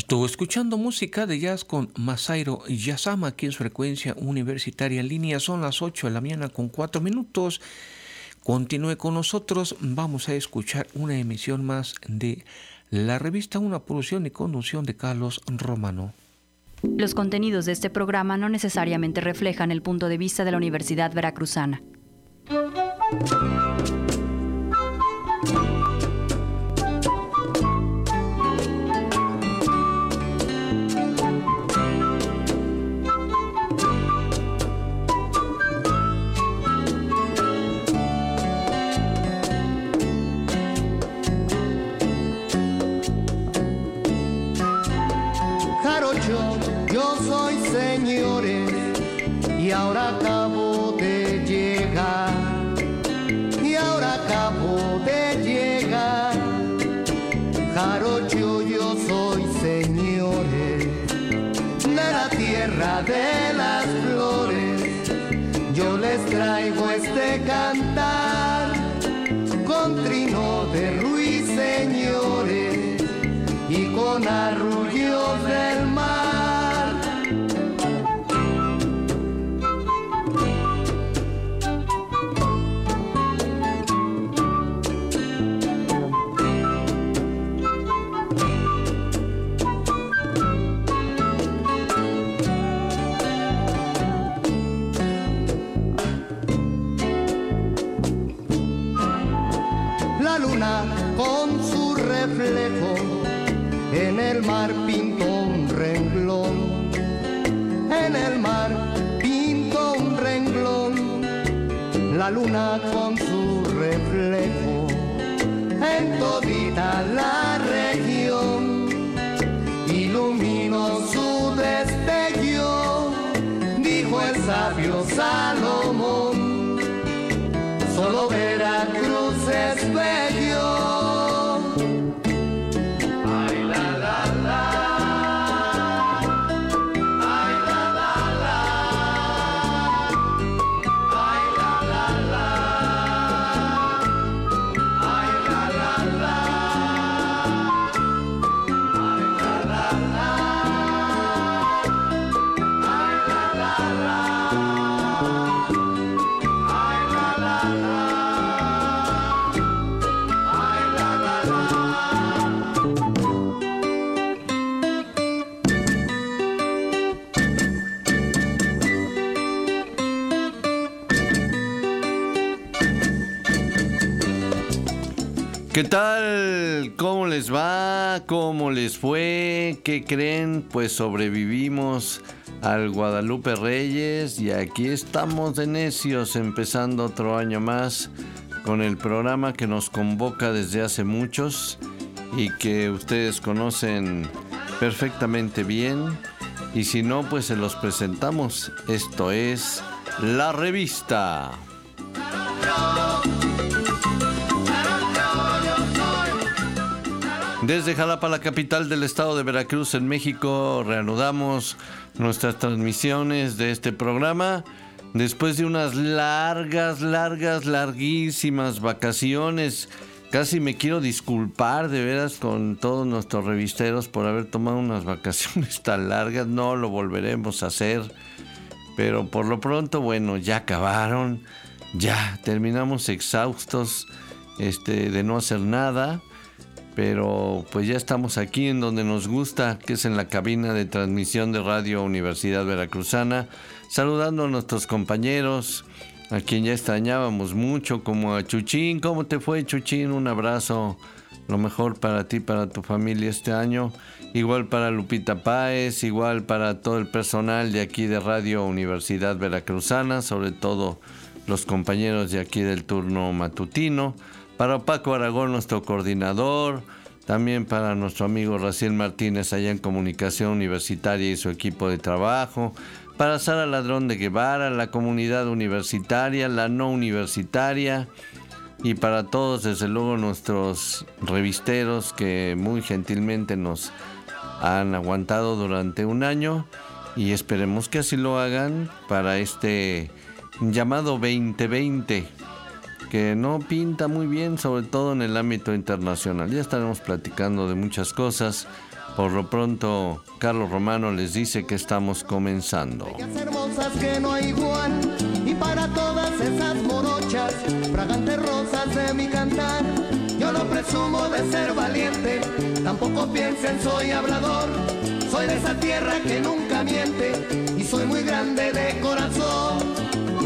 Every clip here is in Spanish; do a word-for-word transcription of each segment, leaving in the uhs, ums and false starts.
Estuvo escuchando música de jazz con Masahiro Yasama aquí en su frecuencia universitaria en línea. Son las ocho de la mañana con cuatro minutos. Continúe con nosotros. Vamos a escuchar una emisión más de la revista, una producción y conducción de Carlos Romano. Los contenidos de este programa no necesariamente reflejan el punto de vista de la Universidad Veracruzana. Yo soy señores y ahora acabo de llegar, y ahora acabo de llegar. Jarocho, yo soy señores de la tierra de las flores. Yo les traigo este cantar con trino de ruiseñores y con arrullos del mar. La luna con su reflejo en el mar pintó un renglón, en el mar pintó un renglón. La luna con su reflejo en todita la región iluminó su destello, dijo el sabio Salomón. Solo Veracruz es bello. ¿Qué tal? ¿Cómo les va? ¿Cómo les fue? ¿Qué creen? Pues sobrevivimos al Guadalupe Reyes y aquí estamos de necios empezando otro año más con el programa que nos convoca desde hace muchos y que ustedes conocen perfectamente bien, y si no, pues se los presentamos. Esto es La Revista. Desde Jalapa, la capital del estado de Veracruz, en México, reanudamos nuestras transmisiones de este programa después de unas largas, largas, larguísimas vacaciones. Casi me quiero disculpar de veras con todos nuestros revisteros por haber tomado unas vacaciones tan largas. No lo volveremos a hacer, pero por lo pronto, bueno, ya acabaron, ya terminamos exhaustos este, de no hacer nada. Pero pues ya estamos aquí en donde nos gusta, que es en la cabina de transmisión de Radio Universidad Veracruzana, saludando a nuestros compañeros, a quien ya extrañábamos mucho, como a Chuchín. ¿Cómo te fue, Chuchín? Un abrazo, lo mejor para ti, para tu familia este año. Igual para Lupita Páez, igual para todo el personal de aquí de Radio Universidad Veracruzana, sobre todo los compañeros de aquí del turno matutino. Para Paco Aragón, nuestro coordinador, también para nuestro amigo Raciel Martínez allá en Comunicación Universitaria y su equipo de trabajo, para Sara Ladrón de Guevara, la comunidad universitaria, la no universitaria, y para todos, desde luego, nuestros revisteros que muy gentilmente nos han aguantado durante un año, y esperemos que así lo hagan para este llamado veinte veinte. Que no pinta muy bien, sobre todo en el ámbito internacional. Ya estaremos platicando de muchas cosas, Por lo pronto, Carlos Romano les dice que estamos comenzando. Bellas hermosas que no hay igual, y para todas esas morochas, fragantes rosas de mi cantar, yo no presumo de ser valiente, tampoco piensen soy hablador, soy de esa tierra que nunca miente, y soy muy grande de corazón.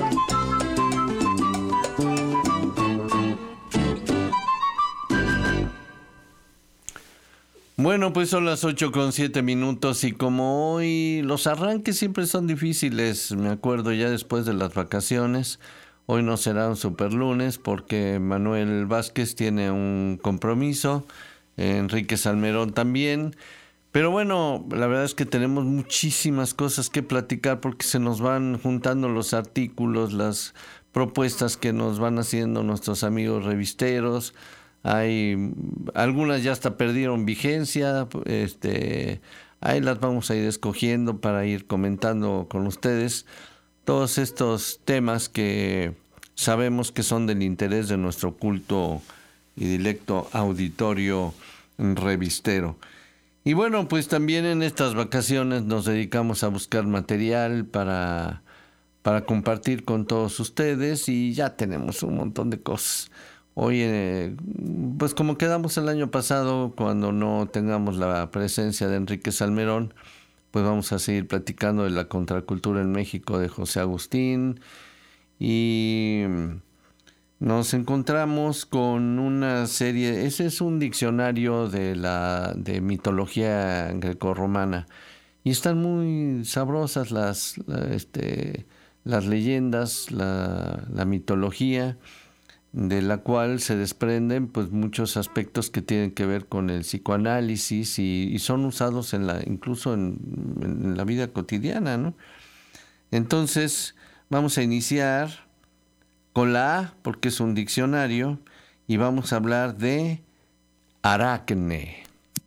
Bueno, pues son las ocho con siete minutos y como hoy los arranques siempre son difíciles, me acuerdo ya después de las vacaciones, hoy no será un super lunes porque Manuel Vázquez tiene un compromiso, Enrique Salmerón también, pero bueno, la verdad es que tenemos muchísimas cosas que platicar porque se nos van juntando los artículos, las propuestas que nos van haciendo nuestros amigos revisteros. Hay algunas ya hasta perdieron vigencia, este, ahí las vamos a ir escogiendo para ir comentando con ustedes todos estos temas que sabemos que son del interés de nuestro culto y dilecto auditorio revistero. Y bueno, pues también en estas vacaciones nos dedicamos a buscar material para, para compartir con todos ustedes y ya tenemos un montón de cosas. Hoy, eh, pues como quedamos el año pasado, cuando no tengamos la presencia de Enrique Salmerón, pues vamos a seguir platicando de la contracultura en México de José Agustín. Y nos encontramos con una serie, ese es un diccionario de la de mitología grecorromana. Y están muy sabrosas las, la, este, las leyendas, la, la mitología, de la cual se desprenden pues muchos aspectos que tienen que ver con el psicoanálisis y, y son usados en la incluso en, en la vida cotidiana, ¿no? Entonces vamos a iniciar con la A porque es un diccionario y vamos a hablar de Aracne.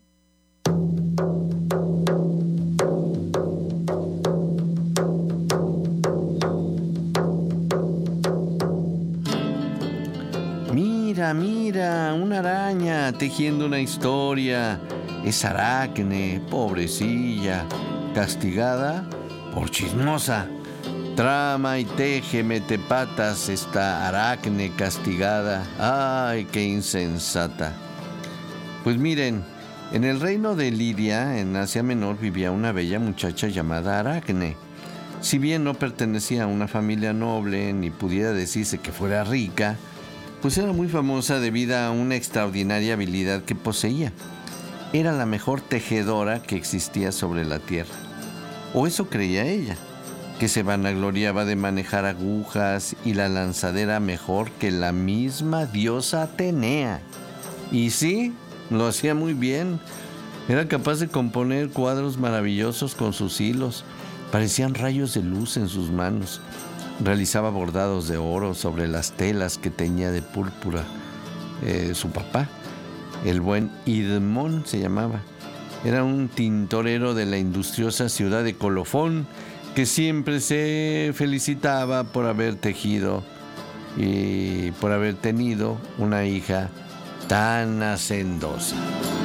Mira, mira, una araña tejiendo una historia. Es Aracne, pobrecilla, castigada por chismosa. Trama y teje, mete patas, esta Aracne castigada. ¡Ay, qué insensata! Pues miren, en el reino de Lidia, en Asia Menor, vivía una bella muchacha llamada Aracne. Si bien no pertenecía a una familia noble, ni pudiera decirse que fuera rica, pues era muy famosa debido a una extraordinaria habilidad que poseía. Era la mejor tejedora que existía sobre la tierra. O eso creía ella, que se vanagloriaba de manejar agujas y la lanzadera mejor que la misma diosa Atenea. Y sí, lo hacía muy bien. Era capaz de componer cuadros maravillosos con sus hilos. Parecían rayos de luz en sus manos. Realizaba bordados de oro sobre las telas que teñía de púrpura eh, su papá. El buen Idmón se llamaba. Era un tintorero de la industriosa ciudad de Colofón que siempre se felicitaba por haber tejido y por haber tenido una hija tan hacendosa.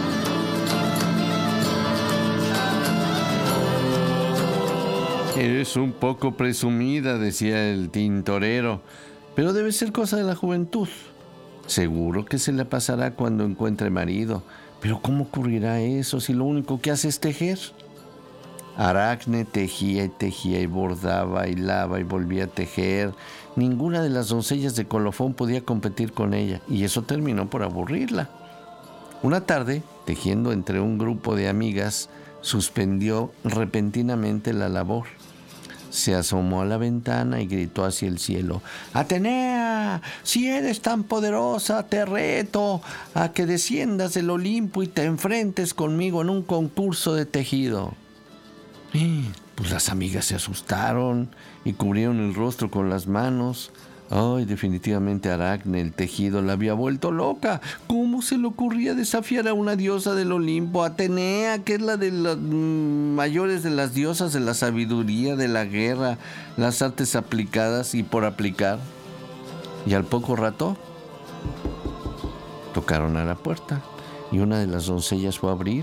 Eres un poco presumida, decía el tintorero, pero debe ser cosa de la juventud. Seguro que se le pasará cuando encuentre marido, pero ¿cómo ocurrirá eso si lo único que hace es tejer? Aracne tejía y tejía y bordaba, hilaba y volvía a tejer. Ninguna de las doncellas de Colofón podía competir con ella, y eso terminó por aburrirla. Una tarde, tejiendo entre un grupo de amigas, suspendió repentinamente la labor. Se asomó a la ventana y gritó hacia el cielo: «Atenea, si eres tan poderosa, te reto a que desciendas del Olimpo y te enfrentes conmigo en un concurso de tejido». Y pues las amigas se asustaron y cubrieron el rostro con las manos. Ay, definitivamente Aracne, el tejido, la había vuelto loca. ¿Cómo se le ocurría desafiar a una diosa del Olimpo, Atenea, que es la de las mmm, mayores de las diosas de la sabiduría, de la guerra, las artes aplicadas y por aplicar? Y al poco rato tocaron a la puerta y una de las doncellas fue a abrir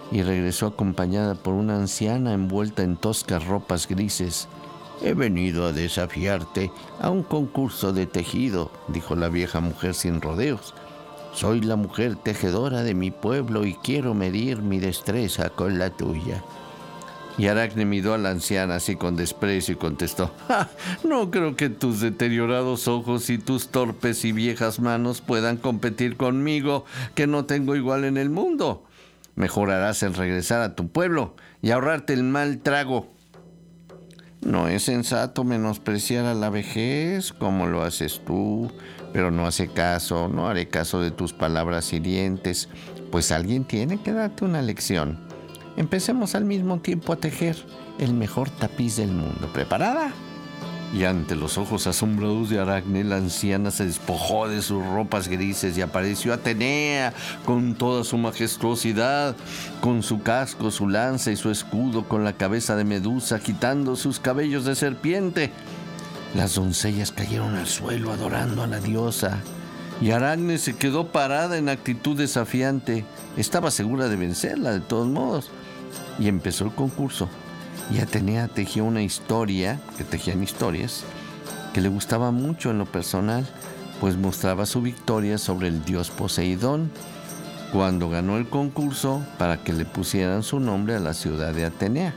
y regresó acompañada por una anciana envuelta en toscas ropas grises. «He venido a desafiarte a un concurso de tejido», dijo la vieja mujer sin rodeos. «Soy la mujer tejedora de mi pueblo y quiero medir mi destreza con la tuya». Y Aracne miró a la anciana así con desprecio y contestó: «Ja, no creo que tus deteriorados ojos y tus torpes y viejas manos puedan competir conmigo, que no tengo igual en el mundo. Mejor harás en regresar a tu pueblo y ahorrarte el mal trago». «No es sensato menospreciar a la vejez como lo haces tú, pero no hace caso, no haré caso de tus palabras hirientes, pues alguien tiene que darte una lección. Empecemos al mismo tiempo a tejer el mejor tapiz del mundo. ¿Preparada?». Y ante los ojos asombrados de Aracne, la anciana se despojó de sus ropas grises y apareció Atenea con toda su majestuosidad, con su casco, su lanza y su escudo, con la cabeza de Medusa, agitando sus cabellos de serpiente. Las doncellas cayeron al suelo adorando a la diosa, y Aracne se quedó parada en actitud desafiante. Estaba segura de vencerla de todos modos. Y empezó el concurso. Y Atenea tejió una historia, que tejían historias, que le gustaba mucho en lo personal, pues mostraba su victoria sobre el dios Poseidón, cuando ganó el concurso para que le pusieran su nombre a la ciudad de Atenea.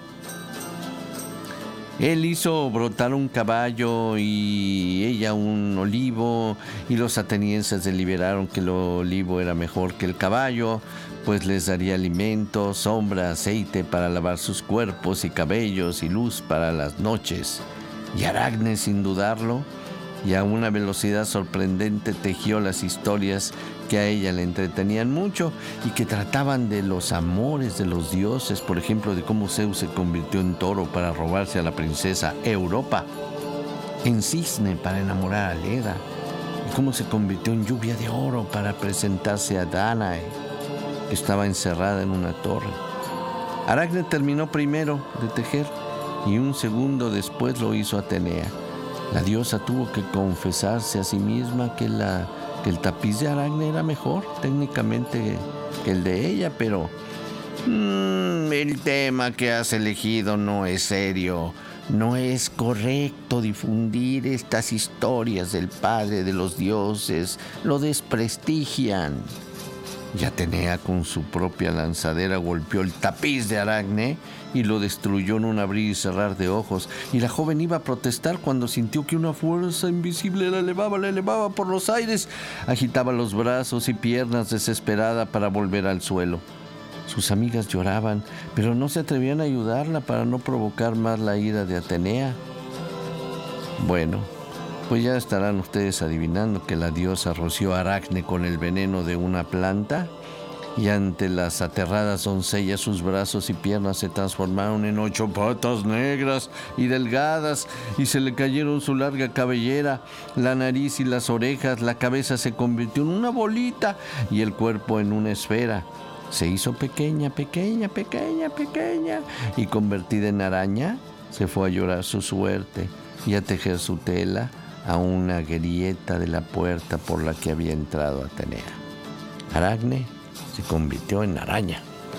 Él hizo brotar un caballo y ella un olivo, y los atenienses deliberaron que el olivo era mejor que el caballo, pues les daría alimento, sombra, aceite para lavar sus cuerpos y cabellos y luz para las noches. Y Aracne, sin dudarlo, y a una velocidad sorprendente, tejió las historias que a ella le entretenían mucho y que trataban de los amores de los dioses, por ejemplo, de cómo Zeus se convirtió en toro para robarse a la princesa Europa, en cisne para enamorar a Leda, y cómo se convirtió en lluvia de oro para presentarse a Danae, que estaba encerrada en una torre. Aracne terminó primero de tejer y un segundo después lo hizo Atenea. La diosa tuvo que confesarse a sí misma que, la, que el tapiz de Aracne era mejor técnicamente que el de ella, pero mmm, el tema que has elegido no es serio. No es correcto difundir estas historias del padre de los dioses. Lo desprestigian. Y Atenea con su propia lanzadera golpeó el tapiz de Aracne y lo destruyó en un abrir y cerrar de ojos. Y la joven iba a protestar cuando sintió que una fuerza invisible la elevaba, la elevaba por los aires. Agitaba los brazos y piernas desesperada para volver al suelo. Sus amigas lloraban, pero no se atrevían a ayudarla para no provocar más la ira de Atenea. Bueno, pues ya estarán ustedes adivinando que la diosa roció a Aracne con el veneno de una planta, y ante las aterradas doncellas sus brazos y piernas se transformaron en ocho patas negras y delgadas, y se le cayeron su larga cabellera, la nariz y las orejas. La cabeza se convirtió en una bolita y el cuerpo en una esfera. Se hizo pequeña, pequeña, pequeña, pequeña, y convertida en araña, se fue a llorar su suerte y a tejer su tela a una grieta de la puerta por la que había entrado Atenea. Aracne se convirtió en araña.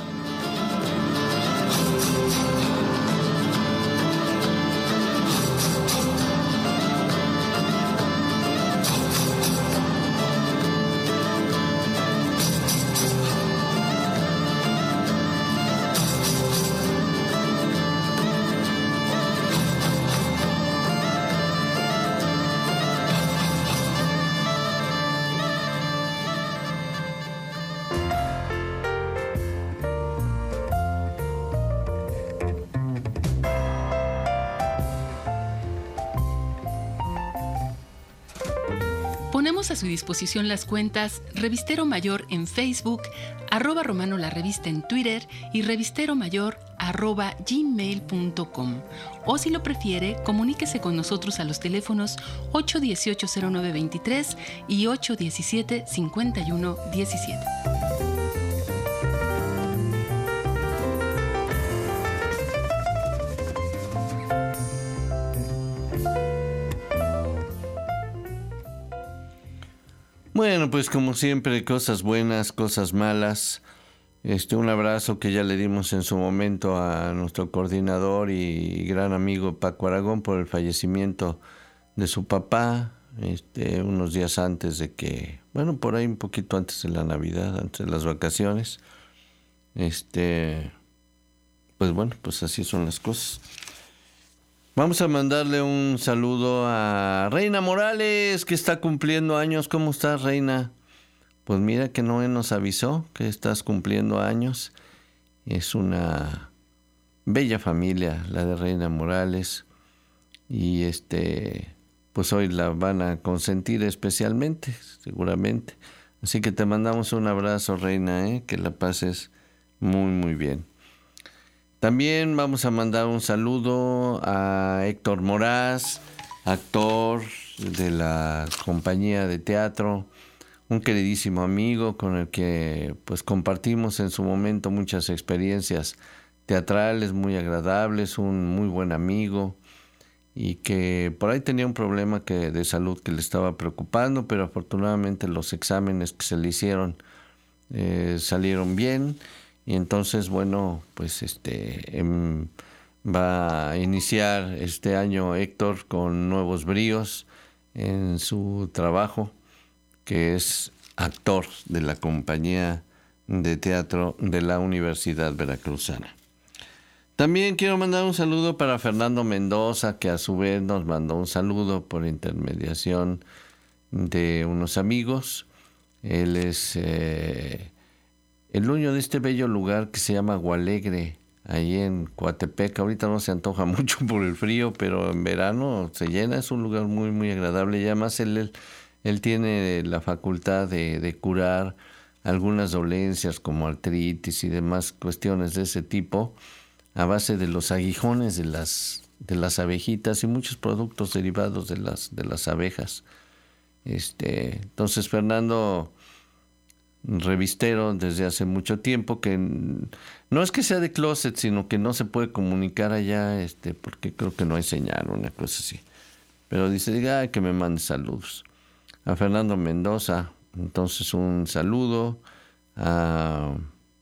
Ponemos a su disposición las cuentas Revistero Mayor en Facebook, arroba Romano la Revista en Twitter y Revistero Mayor arroba gmail punto com. O si lo prefiere, comuníquese con nosotros a los teléfonos ocho uno ocho, cero nueve dos tres y ocho uno siete, cinco uno uno uno siete. Bueno, pues como siempre, cosas buenas, cosas malas, Este, un abrazo que ya le dimos en su momento a nuestro coordinador y gran amigo Paco Aragón por el fallecimiento de su papá, este, unos días antes de que, bueno, por ahí un poquito antes de la Navidad, antes de las vacaciones. Este, pues bueno, pues así son las cosas. Vamos a mandarle un saludo a Reina Morales, que está cumpliendo años. ¿Cómo estás, Reina? Pues mira que Noé nos avisó que estás cumpliendo años. Es una bella familia la de Reina Morales. Y este, pues hoy la van a consentir especialmente, seguramente. Así que te mandamos un abrazo, Reina, ¿eh? Que la pases muy, muy bien. También vamos a mandar un saludo a Héctor Moraz, actor de la compañía de teatro, un queridísimo amigo con el que pues compartimos en su momento muchas experiencias teatrales muy agradables, un muy buen amigo y que por ahí tenía un problema que, de salud que le estaba preocupando, pero afortunadamente los exámenes que se le hicieron eh, salieron bien y entonces bueno pues este em, va a iniciar este año Héctor con nuevos bríos en su trabajo, que es actor de la compañía de teatro de la Universidad Veracruzana. También quiero mandar un saludo para Fernando Mendoza, que a su vez nos mandó un saludo por intermediación de unos amigos. Él es eh, el dueño de este bello lugar que se llama Agualegre, ahí en Coatepec. Ahorita no se antoja mucho por el frío, pero en verano se llena. Es un lugar muy, muy agradable y además él... él Él tiene la facultad de, de curar algunas dolencias como artritis y demás cuestiones de ese tipo a base de los aguijones de las, de las abejitas y muchos productos derivados de las, de las abejas. Este, entonces Fernando, revistero desde hace mucho tiempo, que no es que sea de closet, sino que no se puede comunicar allá este, porque creo que no hay señal o una cosa así. Pero dice, diga que me mande saludos. A Fernando Mendoza, entonces un saludo a,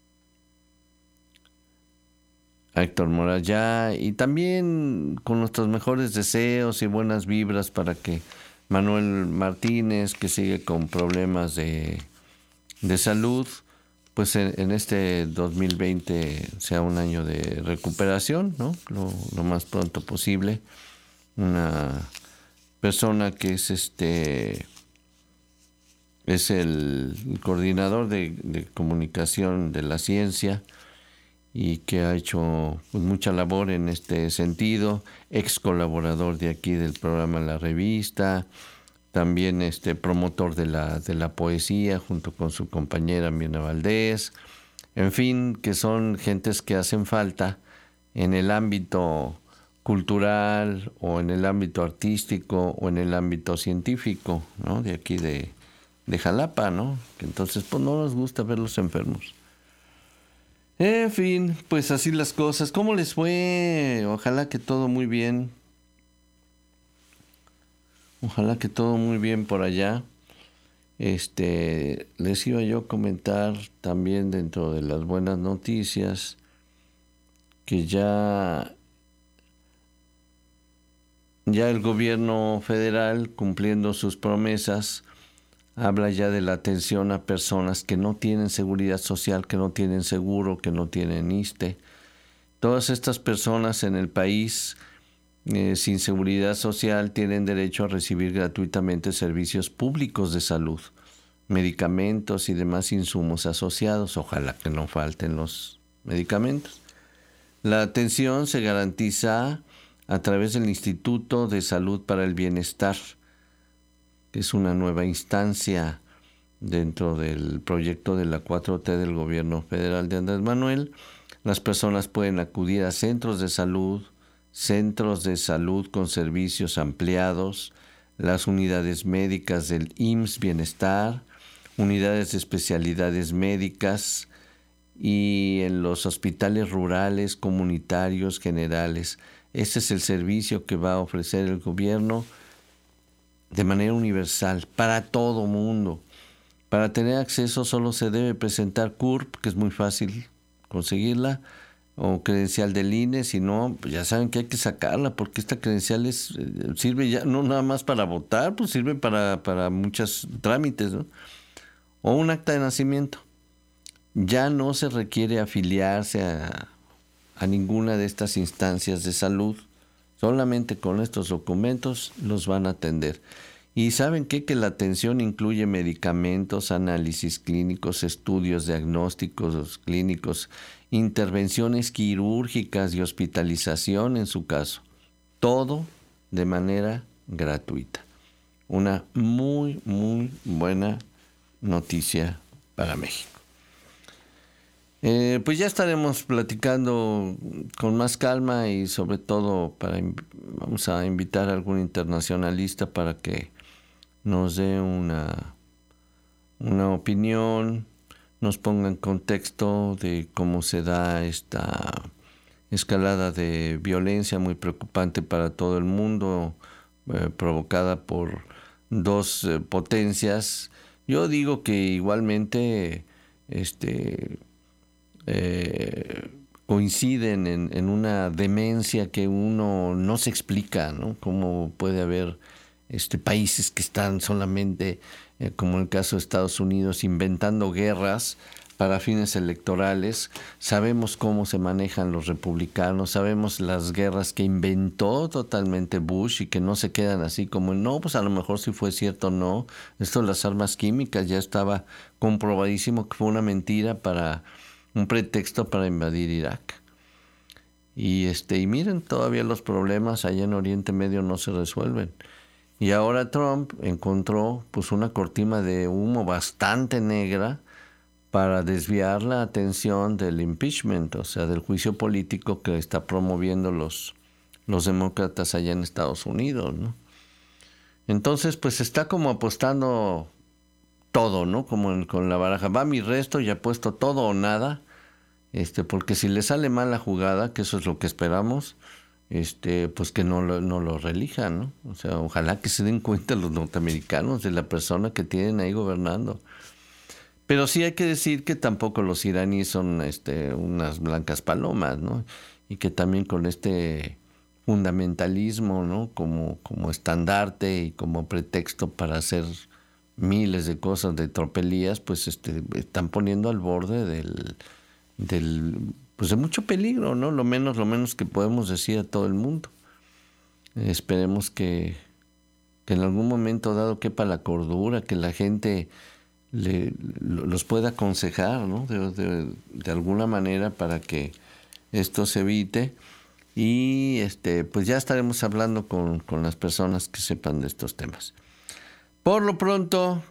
a Héctor Morayá y también con nuestros mejores deseos y buenas vibras para que Manuel Martínez, que sigue con problemas de, de salud, pues en, en este dos mil veinte sea un año de recuperación, ¿no? Lo, lo más pronto posible. Una persona que es este... es el coordinador de, de comunicación de la ciencia y que ha hecho pues, mucha labor en este sentido, ex colaborador de aquí del programa La Revista, también este promotor de la, de la poesía junto con su compañera Mirna Valdés, en fin, que son gentes que hacen falta en el ámbito cultural o en el ámbito artístico o en el ámbito científico, ¿no? De aquí de de Jalapa, ¿no? Que entonces pues no nos gusta verlos enfermos. En fin, pues así las cosas. ¿Cómo les fue? Ojalá que todo muy bien. Ojalá que todo muy bien por allá. Este, les iba yo a comentar también dentro de las buenas noticias que ya ya el gobierno federal, cumpliendo sus promesas, habla ya de la atención a personas que no tienen seguridad social, que no tienen seguro, que no tienen ISSSTE. Todas estas personas en el país eh, sin seguridad social tienen derecho a recibir gratuitamente servicios públicos de salud, medicamentos y demás insumos asociados. Ojalá que no falten los medicamentos. La atención se garantiza a través del Instituto de Salud para el Bienestar, que es una nueva instancia dentro del proyecto de la cuatro T del gobierno federal de Andrés Manuel. Las personas pueden acudir a centros de salud, centros de salud con servicios ampliados, las unidades médicas del I M S S Bienestar, unidades de especialidades médicas y en los hospitales rurales, comunitarios, generales. Ese es el servicio que va a ofrecer el gobierno de manera universal, para todo mundo. Para tener acceso solo se debe presentar C U R P, que es muy fácil conseguirla, o credencial del I N E. Si no, pues ya saben que hay que sacarla, porque esta credencial es, eh, sirve ya no nada más para votar, pues sirve para, para muchos trámites, ¿no? O un acta de nacimiento. Ya no se requiere afiliarse a, a ninguna de estas instancias de salud. Solamente con estos documentos los van a atender. Y ¿saben qué? Que la atención incluye medicamentos, análisis clínicos, estudios diagnósticos clínicos, intervenciones quirúrgicas y hospitalización en su caso. Todo de manera gratuita. Una muy, muy buena noticia para México. Eh, pues ya estaremos platicando con más calma y sobre todo para vamos a invitar a algún internacionalista para que nos dé una, una opinión, nos ponga en contexto de cómo se da esta escalada de violencia muy preocupante para todo el mundo, eh, provocada por dos eh, potencias. Yo digo que igualmente este, eh, coinciden en, en una demencia que uno no se explica, ¿no? Cómo puede haber Este, países que están solamente, eh, como en el caso de Estados Unidos, inventando guerras para fines electorales. Sabemos cómo se manejan los republicanos, sabemos las guerras que inventó totalmente Bush y que no se quedan así como, no, pues a lo mejor si fue cierto o no. Esto de las armas químicas ya estaba comprobadísimo que fue una mentira, para un pretexto para invadir Irak. Y, este, y miren, todavía los problemas allá en Oriente Medio no se resuelven. Y ahora Trump encontró pues una cortina de humo bastante negra para desviar la atención del impeachment, o sea, del juicio político que está promoviendo los, los demócratas allá en Estados Unidos, ¿no? Entonces, pues está como apostando todo, ¿no? Como en, con la baraja. Va mi resto y apuesto todo o nada, este, porque si le sale mal la jugada, que eso es lo que esperamos, Este, pues que no lo, no lo reelijan, ¿no? O sea, ojalá que se den cuenta los norteamericanos de la persona que tienen ahí gobernando. Pero sí hay que decir que tampoco los iraníes son este, unas blancas palomas, ¿no? Y que también con este fundamentalismo, ¿no? Como, como estandarte y como pretexto para hacer miles de cosas de tropelías, pues este, están poniendo al borde del... del pues de mucho peligro, ¿no? Lo menos, lo menos que podemos decir a todo el mundo. Eh, esperemos que, que en algún momento dado quepa la cordura, que la gente le, los pueda aconsejar, ¿no? De, de, de alguna manera para que esto se evite. Y este, pues ya estaremos hablando con, con las personas que sepan de estos temas. Por lo pronto,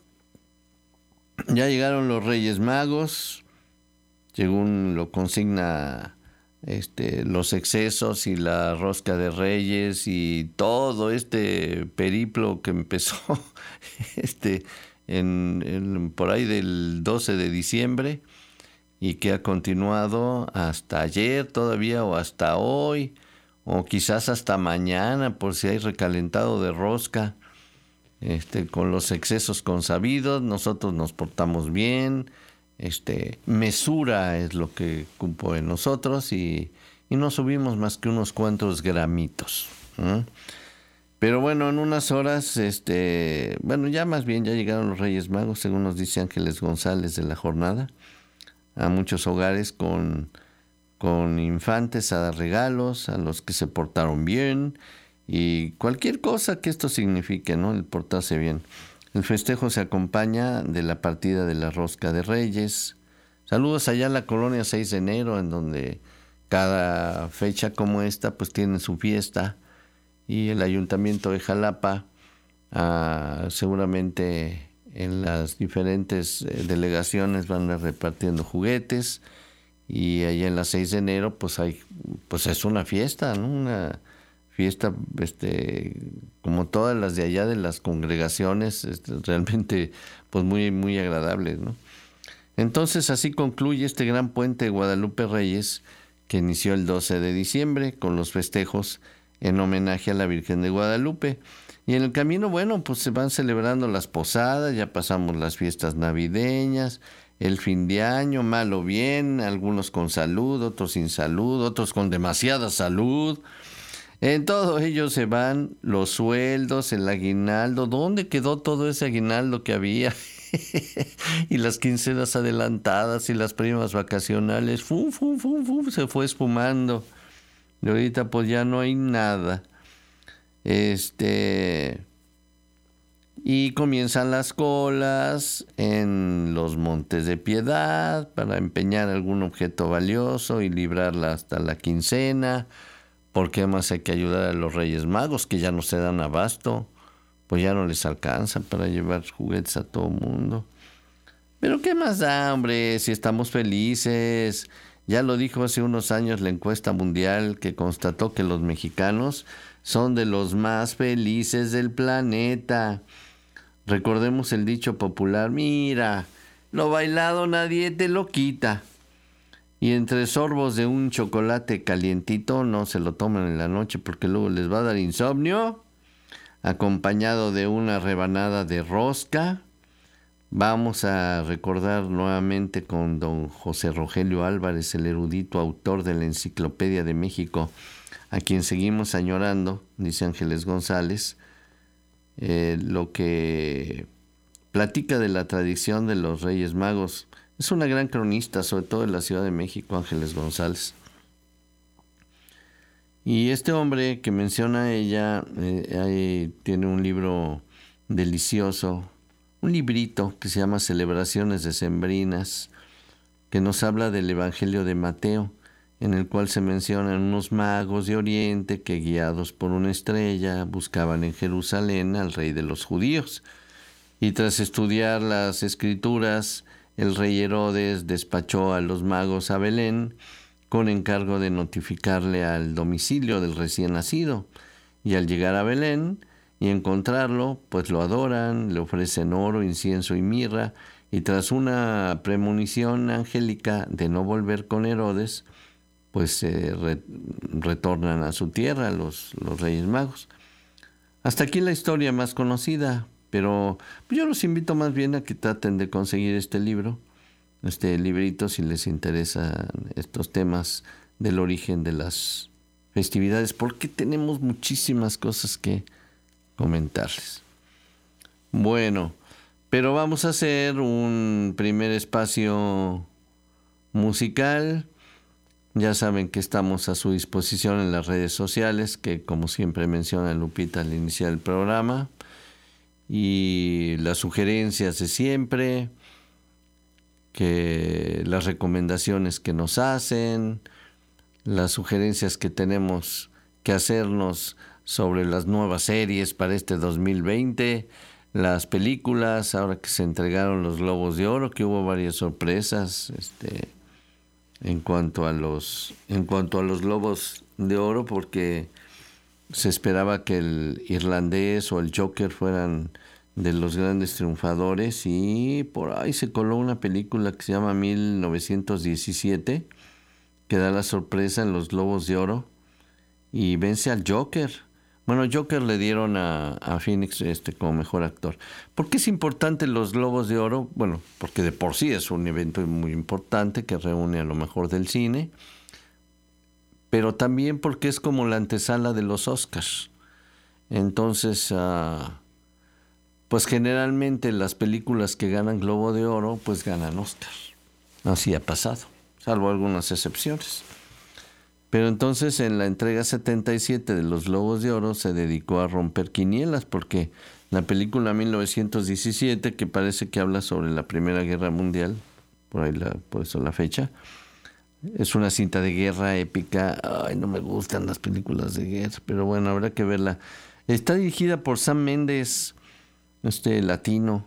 ya llegaron los Reyes Magos. Según lo consigna este, los excesos y la rosca de Reyes y todo este periplo que empezó este, en, en, por ahí del doce de diciembre y que ha continuado hasta ayer todavía o hasta hoy o quizás hasta mañana por si hay recalentado de rosca, este, con los excesos consabidos. Nosotros nos portamos bien. Este, mesura es lo que cupo en nosotros y, y no subimos más que unos cuantos gramitos. ¿eh? Pero bueno, en unas horas, este, bueno, ya más bien ya llegaron los Reyes Magos, según nos dice Ángeles González de La Jornada, a muchos hogares con, con infantes a dar regalos, a los que se portaron bien y cualquier cosa que esto signifique, ¿no? El portarse bien. El festejo se acompaña de la partida de la Rosca de Reyes. Saludos allá a la colonia seis de enero, en donde cada fecha como esta pues tiene su fiesta. Y el ayuntamiento de Jalapa, ah, seguramente en las diferentes eh, delegaciones van a repartiendo juguetes. Y allá en la seis de enero pues hay, pues es una fiesta, ¿no? Una fiesta, este, como todas las de allá de las congregaciones, este, realmente pues muy, muy agradables, ¿no? Entonces así concluye este gran puente de Guadalupe Reyes que inició el doce de diciembre con los festejos en homenaje a la Virgen de Guadalupe. Y en el camino, bueno, pues se van celebrando las posadas, ya pasamos las fiestas navideñas, el fin de año, mal o bien, algunos con salud, otros sin salud, otros con demasiada salud. En todo ello se van los sueldos, el aguinaldo. ¿Dónde quedó todo ese aguinaldo que había? Y las quincenas adelantadas y las primas vacacionales, ¡fum, fum, fum, fum! Se fue espumando. Y ahorita pues ya no hay nada. Este... Y comienzan las colas en los Montes de Piedad para empeñar algún objeto valioso y librarla hasta la quincena, porque además hay que ayudar a los Reyes Magos, que ya no se dan abasto, pues ya no les alcanza para llevar juguetes a todo mundo. Pero ¿qué más da, hombre, si estamos felices? Ya lo dijo hace unos años la encuesta mundial, que constató que los mexicanos son de los más felices del planeta. Recordemos el dicho popular, mira, lo bailado nadie te lo quita. Y entre sorbos de un chocolate calientito, no se lo tomen en la noche porque luego les va a dar insomnio, acompañado de una rebanada de rosca. Vamos a recordar nuevamente con don José Rogelio Álvarez, el erudito autor de la Enciclopedia de México, a quien seguimos añorando, dice Ángeles González, eh, lo que platica de la tradición de los Reyes Magos. Es una gran cronista, sobre todo en la Ciudad de México, Ángeles González. Y este hombre que menciona ella, eh, ahí tiene un libro delicioso, un librito que se llama Celebraciones Decembrinas, que nos habla del Evangelio de Mateo, en el cual se mencionan unos magos de Oriente que, guiados por una estrella, buscaban en Jerusalén al rey de los judíos. Y tras estudiar las escrituras, el rey Herodes despachó a los magos a Belén con encargo de notificarle al domicilio del recién nacido. Y al llegar a Belén y encontrarlo, pues lo adoran, le ofrecen oro, incienso y mirra, y tras una premonición angélica de no volver con Herodes, pues se eh, re, retornan a su tierra los, los Reyes Magos. Hasta aquí la historia más conocida, pero yo los invito más bien a que traten de conseguir este libro, este librito, si les interesan estos temas del origen de las festividades, porque tenemos muchísimas cosas que comentarles. Bueno, pero vamos a hacer un primer espacio musical. Ya saben que estamos a su disposición en las redes sociales, que como siempre menciona Lupita al iniciar el programa, y las sugerencias de siempre, que las recomendaciones que nos hacen, las sugerencias que tenemos que hacernos sobre las nuevas series para este dos mil veinte, las películas, ahora que se entregaron los Globos de Oro, que hubo varias sorpresas, este... En cuanto a los en cuanto a los Globos de Oro, porque se esperaba que el Irlandés o el Joker fueran de los grandes triunfadores, y por ahí se coló una película que se llama mil novecientos diecisiete, que da la sorpresa en los Globos de Oro y vence al Joker. Bueno, Joker le dieron a, a Phoenix este, como mejor actor. ¿Por qué es importante los Globos de Oro? Bueno, porque de por sí es un evento muy importante que reúne a lo mejor del cine, pero también porque es como la antesala de los Oscars. Entonces, uh, pues generalmente las películas que ganan Globo de Oro, pues ganan Oscar. Así ha pasado, salvo algunas excepciones. Pero entonces en la entrega setenta y siete de los Globos de Oro se dedicó a romper quinielas, porque la película mil novecientos diecisiete, que parece que habla sobre la Primera Guerra Mundial, por ahí la, por eso la fecha, es una cinta de guerra épica. Ay, no me gustan las películas de guerra, pero bueno, habrá que verla. Está dirigida por Sam Mendes, este latino.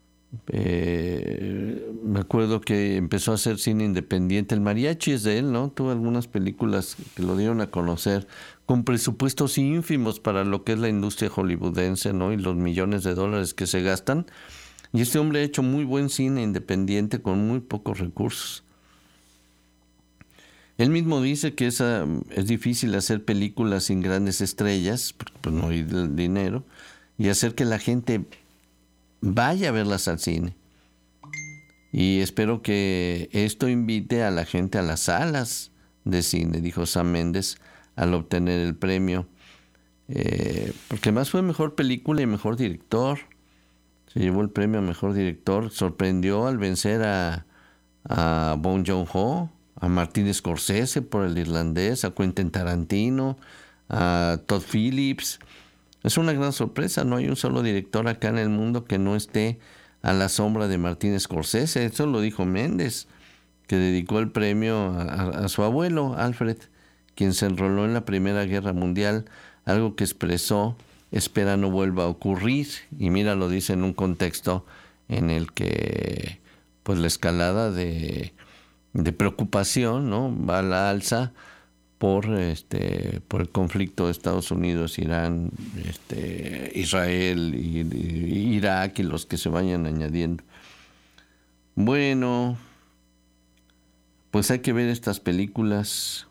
Eh, me acuerdo que empezó a hacer cine independiente. El mariachi es de él, ¿no? Tuvo algunas películas que lo dieron a conocer con presupuestos ínfimos para lo que es la industria hollywoodense, ¿no? Y los millones de dólares que se gastan. Y este hombre ha hecho muy buen cine independiente con muy pocos recursos. Él mismo dice que es, es difícil hacer películas sin grandes estrellas, porque pues no hay dinero, y hacer que la gente vaya a verlas al cine. Y espero que esto invite a la gente a las salas de cine, dijo Sam Mendes al obtener el premio. Eh, porque además fue mejor película y mejor director. Se llevó el premio a mejor director. Sorprendió al vencer a, a Bong Joon-ho, a Martin Scorsese por El Irlandés, a Quentin Tarantino, a Todd Phillips. Es una gran sorpresa. No hay un solo director acá en el mundo que no esté a la sombra de Martin Scorsese. Eso lo dijo Méndez, que dedicó el premio a, a, a su abuelo, Alfred, quien se enroló en la Primera Guerra Mundial, algo que expresó, espera no vuelva a ocurrir. Y mira, lo dice en un contexto en el que pues la escalada de, de preocupación, ¿no?, va a la alza por este por el conflicto de Estados Unidos, Irán, este, Israel, y, y Irak y los que se vayan añadiendo. Bueno, pues hay que ver estas películas.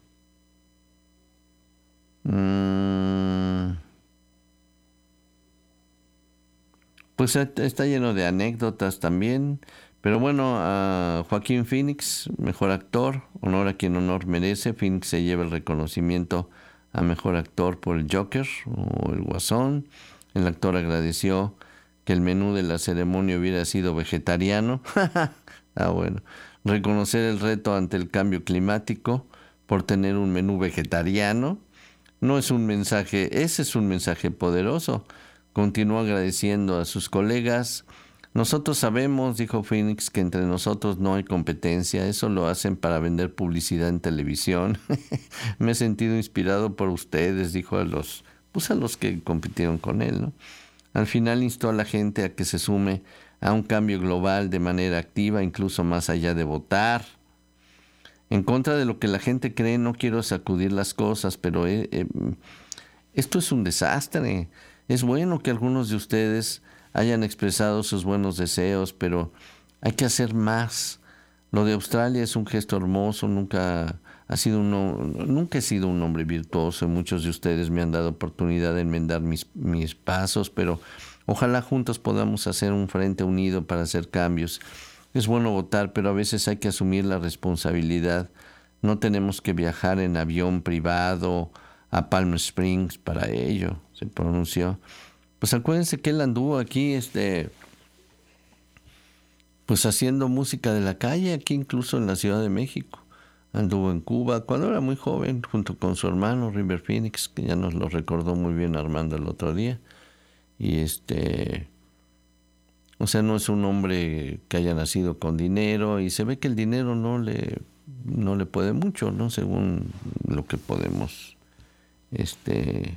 Mm, pues está lleno de anécdotas también. Pero bueno, a Joaquín Phoenix, mejor actor, honor a quien honor merece. Phoenix se lleva el reconocimiento a mejor actor por el Joker o el Guasón. El actor agradeció que el menú de la ceremonia hubiera sido vegetariano. Ah, bueno. Reconocer el reto ante el cambio climático por tener un menú vegetariano no es un mensaje, ese es un mensaje poderoso. Continuó agradeciendo a sus colegas. Nosotros sabemos, dijo Phoenix, que entre nosotros no hay competencia. Eso lo hacen para vender publicidad en televisión. Me he sentido inspirado por ustedes, dijo a los, pues a los que compitieron con él, ¿no? Al final instó a la gente a que se sume a un cambio global de manera activa, incluso más allá de votar. En contra de lo que la gente cree, no quiero sacudir las cosas, pero eh, eh, esto es un desastre. Es bueno que algunos de ustedes hayan expresado sus buenos deseos, pero hay que hacer más. Lo de Australia es un gesto hermoso. Nunca ha sido un, nunca he sido un hombre virtuoso. Muchos de ustedes me han dado oportunidad de enmendar mis, mis pasos, pero ojalá juntos podamos hacer un frente unido para hacer cambios. Es bueno votar, pero a veces hay que asumir la responsabilidad. No tenemos que viajar en avión privado a Palm Springs para ello, se pronunció. Pues acuérdense que él anduvo aquí, este, pues haciendo música de la calle, aquí incluso en la Ciudad de México. Anduvo en Cuba cuando era muy joven, junto con su hermano River Phoenix, que ya nos lo recordó muy bien Armando el otro día. Y este, o sea, no es un hombre que haya nacido con dinero, y se ve que el dinero no le, no le puede mucho, ¿no? Según lo que podemos, este,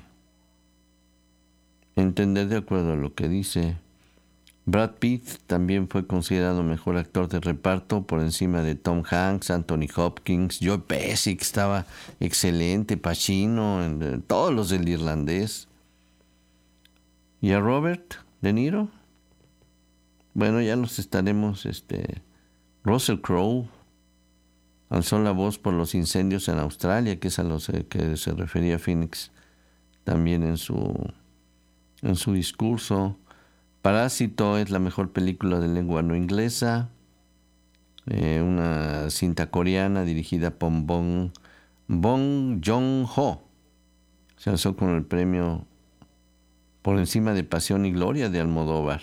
entender de acuerdo a lo que dice. Brad Pitt también fue considerado mejor actor de reparto por encima de Tom Hanks, Anthony Hopkins, Joe Pesci, que estaba excelente, Pacino, en, todos los del Irlandés. ¿Y a Robert De Niro? Bueno, ya nos estaremos, este, Russell Crowe alzó la voz por los incendios en Australia, que es a los que se refería Phoenix también en su en su discurso. Parásito es la mejor película de lengua no inglesa, eh, una cinta coreana dirigida por Bong, Bong Joon-ho. Se alzó con el premio por encima de Pasión y Gloria de Almodóvar.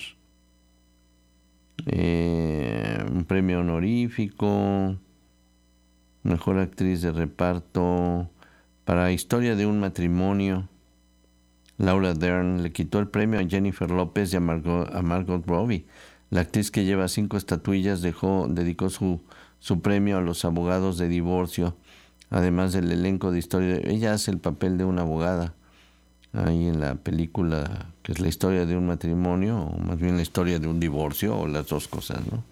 Eh, un premio honorífico, mejor actriz de reparto para Historia de un matrimonio. Laura Dern le quitó el premio a Jennifer López y a Margot, a Margot Robbie. La actriz, que lleva cinco estatuillas, dejó, dedicó su, su premio a los abogados de divorcio, además del elenco de Historia. Ella hace el papel de una abogada ahí en la película, que es la historia de un matrimonio, o más bien la historia de un divorcio, o las dos cosas, ¿no?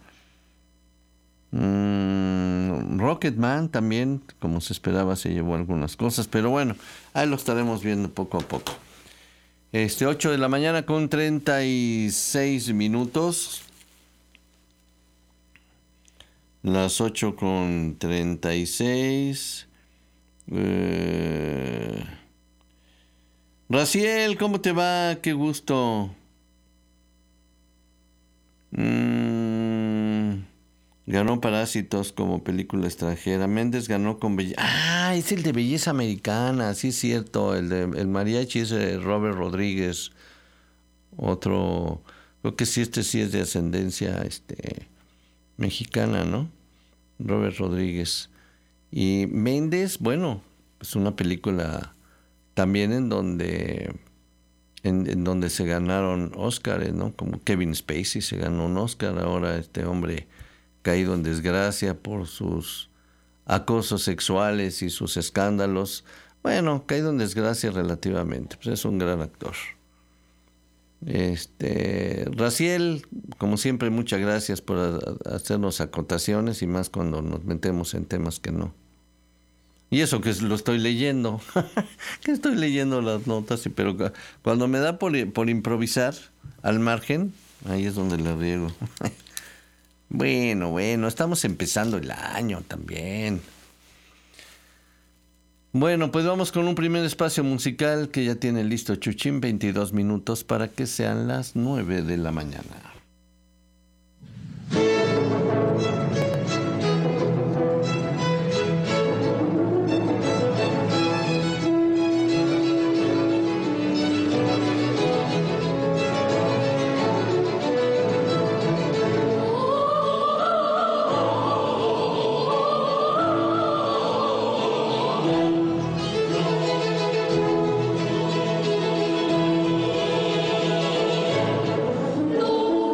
Mm, Rocketman también, como se esperaba, se llevó algunas cosas, pero bueno, ahí lo estaremos viendo poco a poco. Este, ocho de la mañana con treinta y seis minutos. Las ocho con treinta y seis. Eh... Raciel, ¿cómo te va? Qué gusto. Mm, ganó Parásitos como película extranjera. Méndez ganó con Belleza. Ah, es el de Belleza Americana, sí es cierto. El de el mariachi es de Robert Rodríguez. Otro, creo que sí, este sí es de ascendencia este, mexicana, ¿no? Robert Rodríguez. Y Méndez, bueno, es una película también en donde en, en donde se ganaron Óscares, ¿no? Como Kevin Spacey se ganó un Óscar, ahora este hombre caído en desgracia por sus acosos sexuales y sus escándalos. Bueno, caído en desgracia relativamente, pues es un gran actor. Este, Raciel, como siempre, muchas gracias por a, hacernos acotaciones y más cuando nos metemos en temas que no. Y eso que lo estoy leyendo, que estoy leyendo las notas, pero cuando me da por, por improvisar al margen, ahí es donde le riego. Bueno, bueno, estamos empezando el año también. Bueno, pues vamos con un primer espacio musical que ya tiene listo Chuchín, veintidós minutos para que sean las nueve de la mañana. No.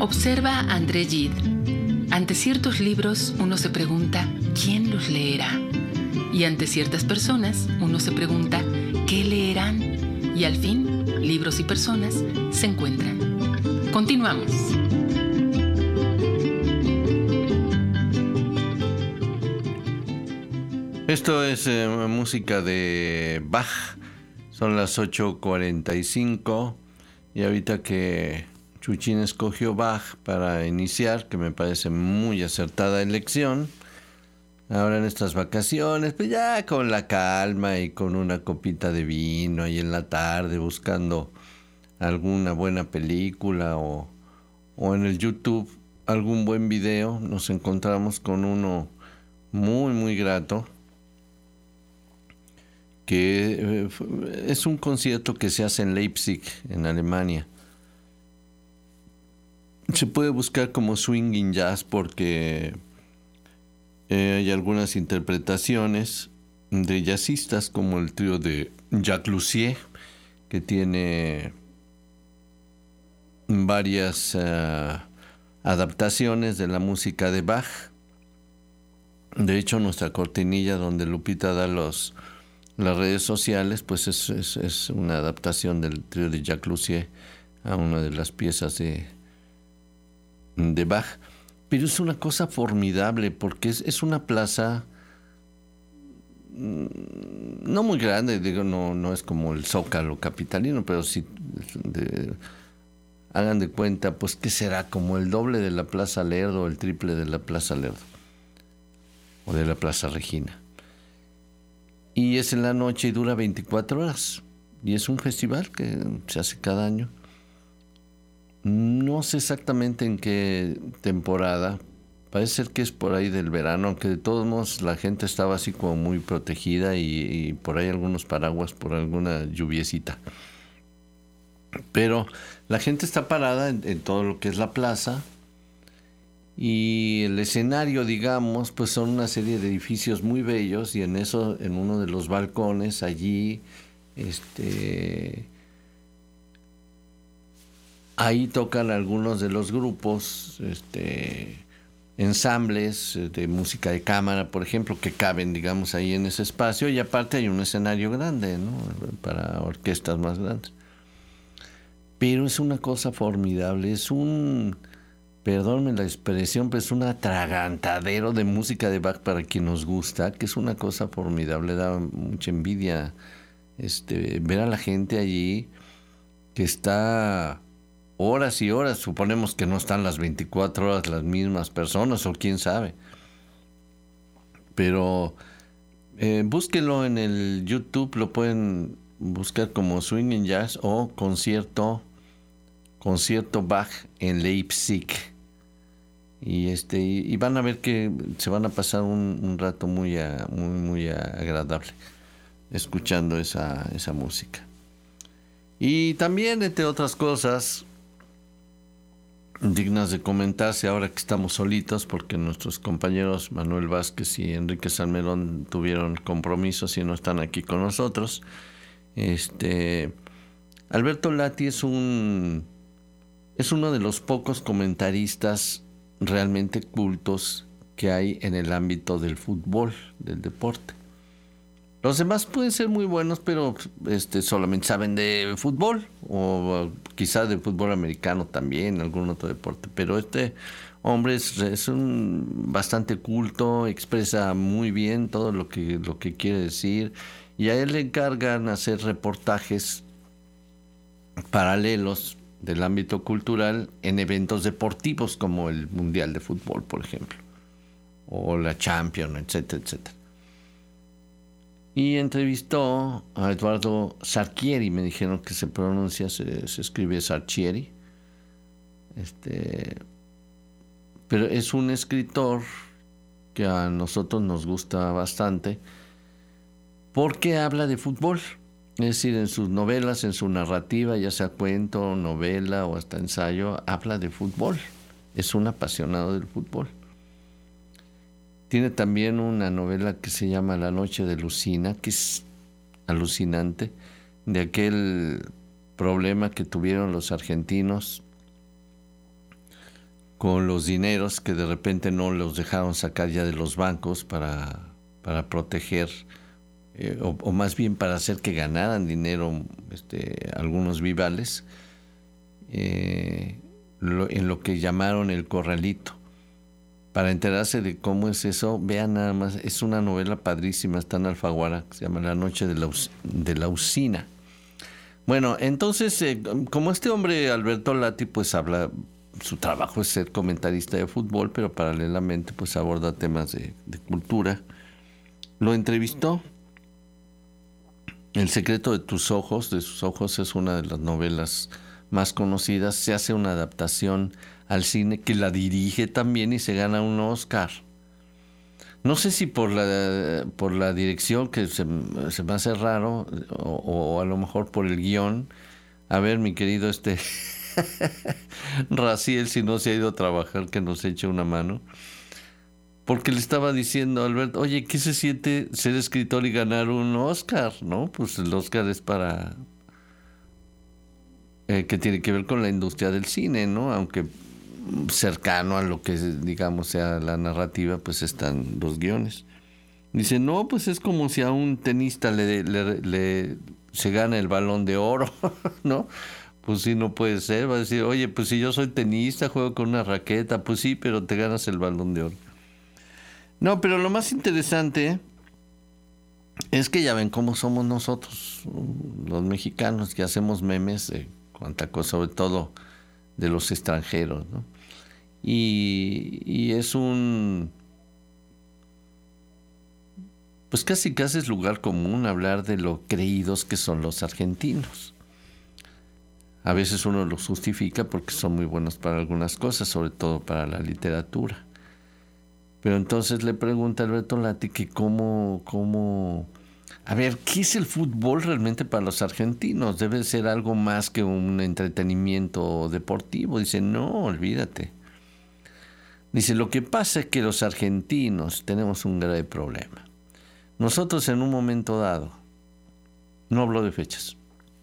Observa a André Gide. Ante ciertos libros uno se pregunta ¿quién los leerá? Y ante ciertas personas uno se pregunta ¿qué leerán? Y al fin, libros y personas se encuentran. Continuamos. Esto es eh, música de Bach. Son las ocho cuarenta y cinco y ahorita que Chuchín escogió Bach para iniciar, que me parece muy acertada elección, ahora en estas vacaciones, pues ya con la calma y con una copita de vino ahí en la tarde buscando alguna buena película o, o en el YouTube algún buen video, nos encontramos con uno muy muy grato, que es un concierto que se hace en Leipzig, en Alemania. Se puede buscar como swinging jazz porque eh, hay algunas interpretaciones de jazzistas como el trío de Jacques Lussier, que tiene varias uh, adaptaciones de la música de Bach. De hecho, nuestra cortinilla donde Lupita da los las redes sociales, pues es, es, es una adaptación del trío de Jacques Lussier a una de las piezas de, de Bach. Pero es una cosa formidable porque es, es una plaza no muy grande, digo, no, no es como el Zócalo capitalino, pero sí de, hagan de cuenta, pues que será como el doble de la Plaza Lerdo o el triple de la Plaza Lerdo o de la Plaza Regina. Y es en la noche y dura veinticuatro horas. Y es un festival que se hace cada año. No sé exactamente en qué temporada. Parece ser que es por ahí del verano, aunque de todos modos la gente estaba así como muy protegida y, y por ahí algunos paraguas por alguna lluviecita. Pero la gente está parada en, en todo lo que es la plaza. Y el escenario, digamos, pues son una serie de edificios muy bellos y en eso, en uno de los balcones allí, este, ahí tocan algunos de los grupos, este, ensambles de música de cámara, por ejemplo, que caben, digamos, ahí en ese espacio y aparte hay un escenario grande, ¿no? Para orquestas más grandes. Pero es una cosa formidable, es un... Perdónme la expresión, pero es un atragantadero de música de Bach para quien nos gusta, que es una cosa formidable, da mucha envidia este, ver a la gente allí que está horas y horas, suponemos que no están las veinticuatro horas las mismas personas, o quién sabe. Pero eh, búsquenlo en el YouTube, lo pueden buscar como Swing and Jazz o concierto, concierto Bach en Leipzig. Y este y van a ver que se van a pasar un, un rato muy, a, muy muy agradable escuchando esa, esa música. Y también, entre otras cosas dignas de comentarse ahora que estamos solitos, porque nuestros compañeros Manuel Vázquez y Enrique Salmerón tuvieron compromisos y no están aquí con nosotros. Este Alberto Lati es un es uno de los pocos comentaristas realmente cultos que hay en el ámbito del fútbol, del deporte. Los demás pueden ser muy buenos, pero este, solamente saben de fútbol, o quizá de fútbol americano también, algún otro deporte. Pero este hombre es, es un bastante culto, expresa muy bien todo lo que, lo que quiere decir, y a él le encargan hacer reportajes paralelos del ámbito cultural en eventos deportivos como el Mundial de Fútbol, por ejemplo, o la Champions, etcétera, etcétera. Y entrevistó a Eduardo Sarchieri, me dijeron que se pronuncia, se, se escribe Sarchieri, este, pero es un escritor que a nosotros nos gusta bastante porque habla de fútbol. Es decir, en sus novelas, en su narrativa, ya sea cuento, novela o hasta ensayo, habla de fútbol. Es un apasionado del fútbol. Tiene también una novela que se llama La noche de Lucina, que es alucinante, de aquel problema que tuvieron los argentinos con los dineros que de repente no los dejaron sacar ya de los bancos para, para proteger, eh, o, o más bien para hacer que ganaran dinero este, algunos vivales, eh, lo, en lo que llamaron el corralito. Para enterarse de cómo es eso, vean nada más, es una novela padrísima, está en Alfaguara, se llama La noche de la, de la usina. Bueno, entonces, eh, como este hombre, Alberto Lati, pues habla, su trabajo es ser comentarista de fútbol, pero paralelamente pues aborda temas de, de cultura. Lo entrevistó. El secreto de tus ojos, de sus ojos, es una de las novelas más conocidas. Se hace una adaptación al cine que la dirige también y se gana un Oscar. No sé si por la por la dirección, que se, se me hace raro, o, o a lo mejor por el guión. A ver, mi querido este Raciel, si no se ha ido a trabajar, que nos eche una mano. Porque le estaba diciendo a Alberto, oye, ¿qué se siente ser escritor y ganar un Oscar? ¿No? Pues el Oscar es para... Eh, que tiene que ver con la industria del cine, ¿no? Aunque cercano a lo que, digamos, sea la narrativa, pues están los guiones. Dice, no, pues es como si a un tenista le, le, le se gana el Balón de Oro, ¿no? Pues sí, no puede ser. Va a decir, oye, pues si yo soy tenista, juego con una raqueta, pues sí, pero te ganas el Balón de Oro. No, pero lo más interesante es que ya ven cómo somos nosotros, los mexicanos, que hacemos memes de cuánta cosa, sobre todo de los extranjeros, ¿no? Y, y es un... Pues casi casi es lugar común hablar de lo creídos que son los argentinos. A veces uno los justifica porque son muy buenos para algunas cosas, sobre todo para la literatura. Pero entonces le pregunta a Alberto Lati que cómo, cómo... A ver, ¿qué es el fútbol realmente para los argentinos? Debe ser algo más que un entretenimiento deportivo. Dice, no, olvídate. Dice, lo que pasa es que los argentinos tenemos un grave problema. Nosotros en un momento dado, no hablo de fechas,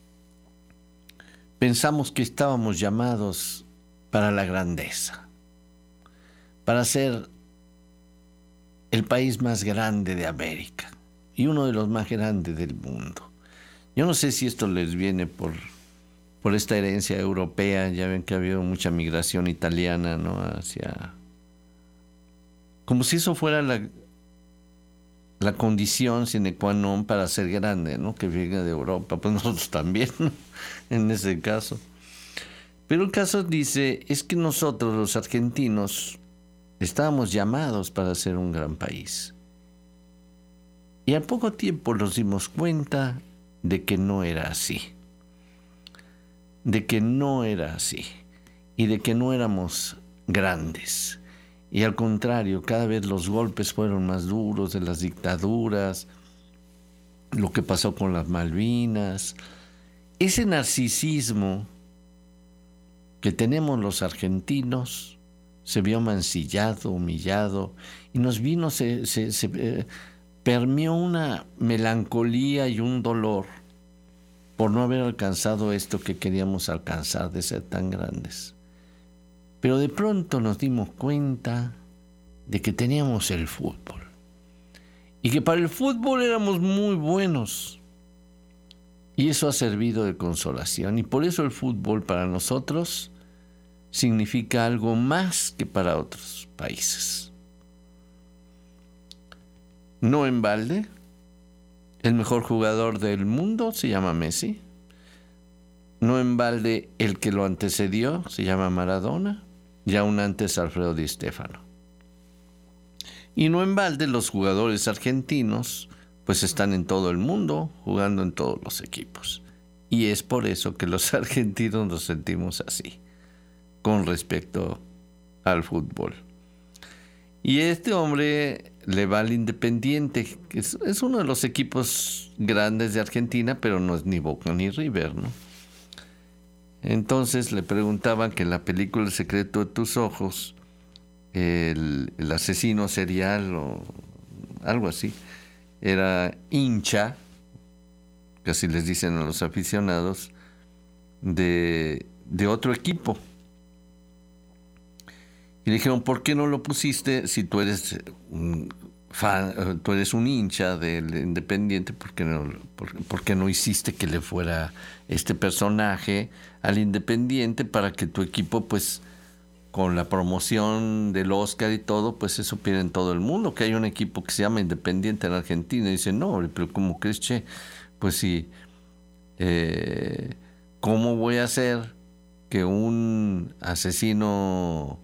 pensamos que estábamos llamados para la grandeza, para ser el país más grande de América y uno de los más grandes del mundo. Yo no sé si esto les viene por, por esta herencia europea. Ya ven que ha habido mucha migración italiana, ¿no? Hacia... Como si eso fuera la, la condición sine qua non para ser grande, ¿no? Que venga de Europa. Pues nosotros también, ¿no? En ese caso. Pero el caso dice, es que nosotros los argentinos estábamos llamados para ser un gran país. Y al poco tiempo nos dimos cuenta de que no era así. De que no era así. Y de que no éramos grandes. Y al contrario, cada vez los golpes fueron más duros de las dictaduras, lo que pasó con las Malvinas. Ese narcisismo que tenemos los argentinos se vio mancillado, humillado, y nos vino, se, se, se eh, permeó una melancolía y un dolor por no haber alcanzado esto que queríamos alcanzar, de ser tan grandes. Pero de pronto nos dimos cuenta de que teníamos el fútbol y que para el fútbol éramos muy buenos, y eso ha servido de consolación, y por eso el fútbol para nosotros significa algo más que para otros países. No en balde, el mejor jugador del mundo se llama Messi. No en balde, el que lo antecedió se llama Maradona, y aún antes Alfredo Di Stéfano. Y no en balde, los jugadores argentinos pues están en todo el mundo, jugando en todos los equipos. Y es por eso que los argentinos nos sentimos así con respecto al fútbol. Y este hombre le va al Independiente, que es, es uno de los equipos grandes de Argentina, pero no es ni Boca ni River, ¿no? Entonces le preguntaban que en la película El secreto de tus ojos, el, el asesino serial o algo así, era hincha, que así les dicen a los aficionados, de, de otro equipo. Y le dijeron, ¿por qué no lo pusiste si tú eres un fan, tú eres un hincha del Independiente? ¿Por qué no, por, por qué no hiciste que le fuera este personaje al Independiente para que tu equipo, pues, con la promoción del Oscar y todo, pues se supiera en todo el mundo que hay un equipo que se llama Independiente en Argentina? Y dice, no, pero ¿cómo crees, che? Pues sí, eh, ¿cómo voy a hacer que un asesino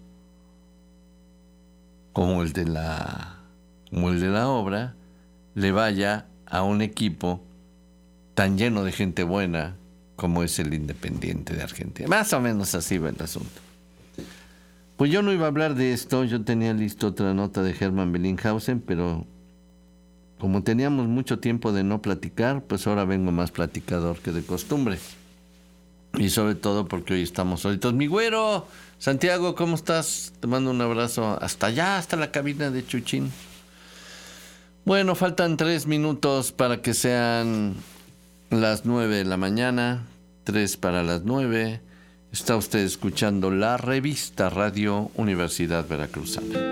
como el de la como el de la obra le vaya a un equipo tan lleno de gente buena como es el Independiente de Argentina? Más o menos así va el asunto. Pues yo no iba a hablar de esto, yo tenía listo otra nota de Hermann Bellinghausen, pero como teníamos mucho tiempo de no platicar, pues ahora vengo más platicador que de costumbre. Y sobre todo porque hoy estamos solitos. Mi güero, Santiago, ¿cómo estás? Te mando un abrazo hasta allá, hasta la cabina de Chuchín. Bueno, faltan tres minutos para que sean las nueve de la mañana, tres para las nueve. Está usted escuchando la revista Radio Universidad Veracruzana.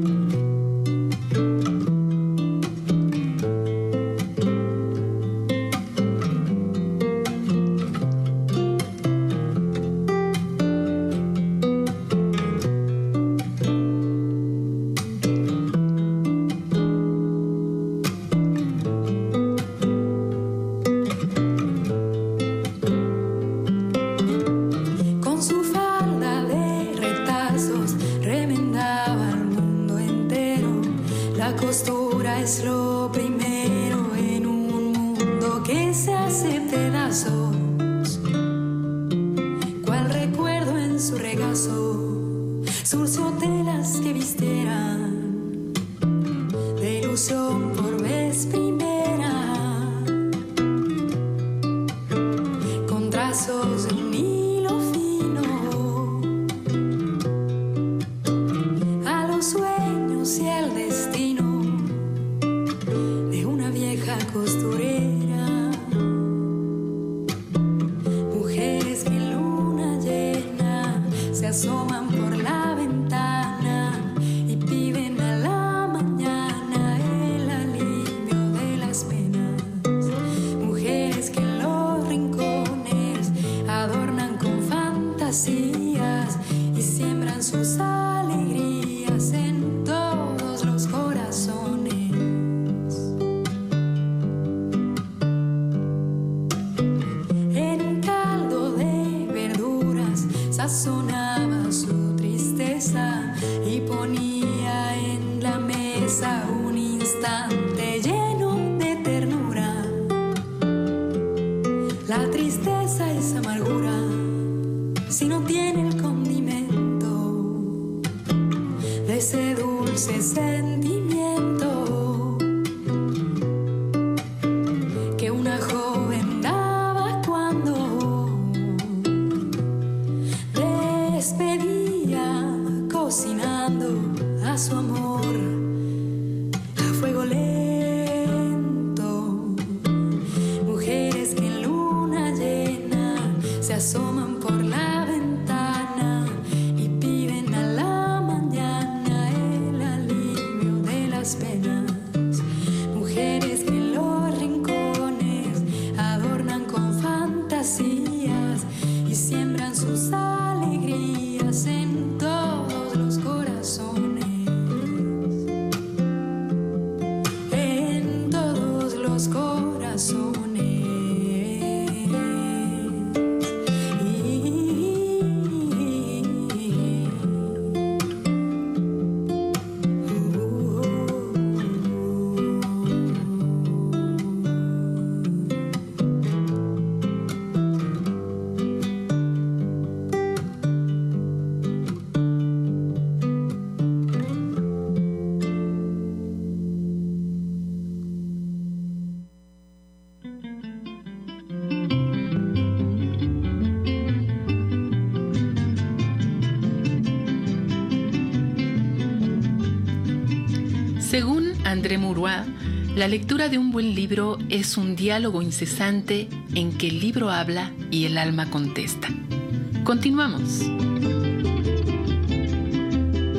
Según André Maurois, la lectura de un buen libro es un diálogo incesante en que el libro habla y el alma contesta. Continuamos.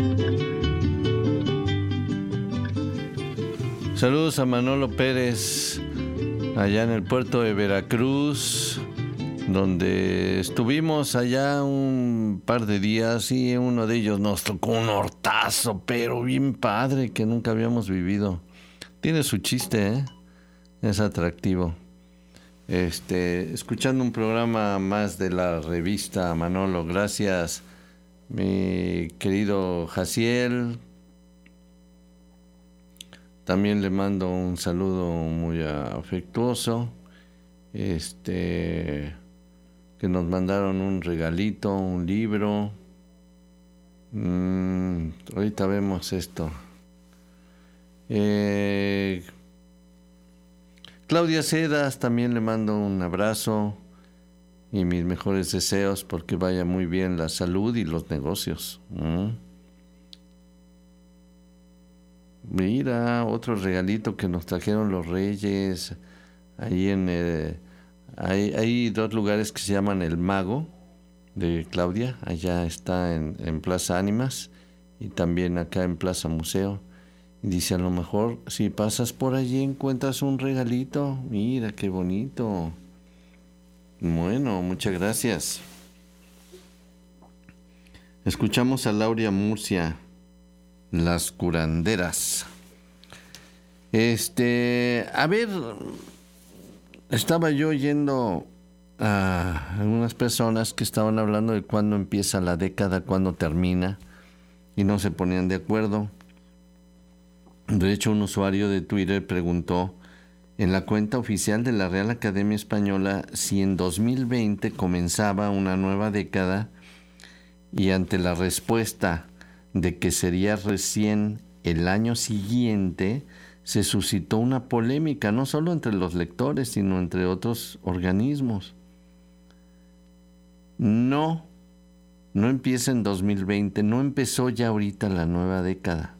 Saludos a Manolo Pérez, allá en el puerto de Veracruz, donde estuvimos allá un par de días y uno de ellos nos tocó un hortazo, pero bien padre, que nunca habíamos vivido. Tiene su chiste, ¿eh? Es atractivo. Este, escuchando un programa más de la revista Manolo, gracias, mi querido Jaciel. También le mando un saludo muy afectuoso. Este, que nos mandaron un regalito, un libro. Mm, ahorita vemos esto. Eh, Claudia Cedas, también le mando un abrazo y mis mejores deseos porque vaya muy bien la salud y los negocios. ¿Mm? Mira, otro regalito que nos trajeron los Reyes. Ahí en el, hay, hay dos lugares que se llaman El Mago de Claudia. Allá está en, en Plaza Ánimas y también acá en Plaza Museo. Y dice, a lo mejor si pasas por allí encuentras un regalito. Mira, qué bonito. Bueno, muchas gracias. Escuchamos a Lauria Murcia, Las Curanderas. Este, a ver, estaba yo oyendo a algunas personas que estaban hablando de cuándo empieza la década, cuándo termina, y no se ponían de acuerdo. De hecho, un usuario de Twitter preguntó en la cuenta oficial de la Real Academia Española si en dos mil veinte comenzaba una nueva década, y ante la respuesta de que sería recién el año siguiente, se suscitó una polémica no solo entre los lectores, sino entre otros organismos. No, no empieza en dos mil veinte, no empezó ya ahorita la nueva década.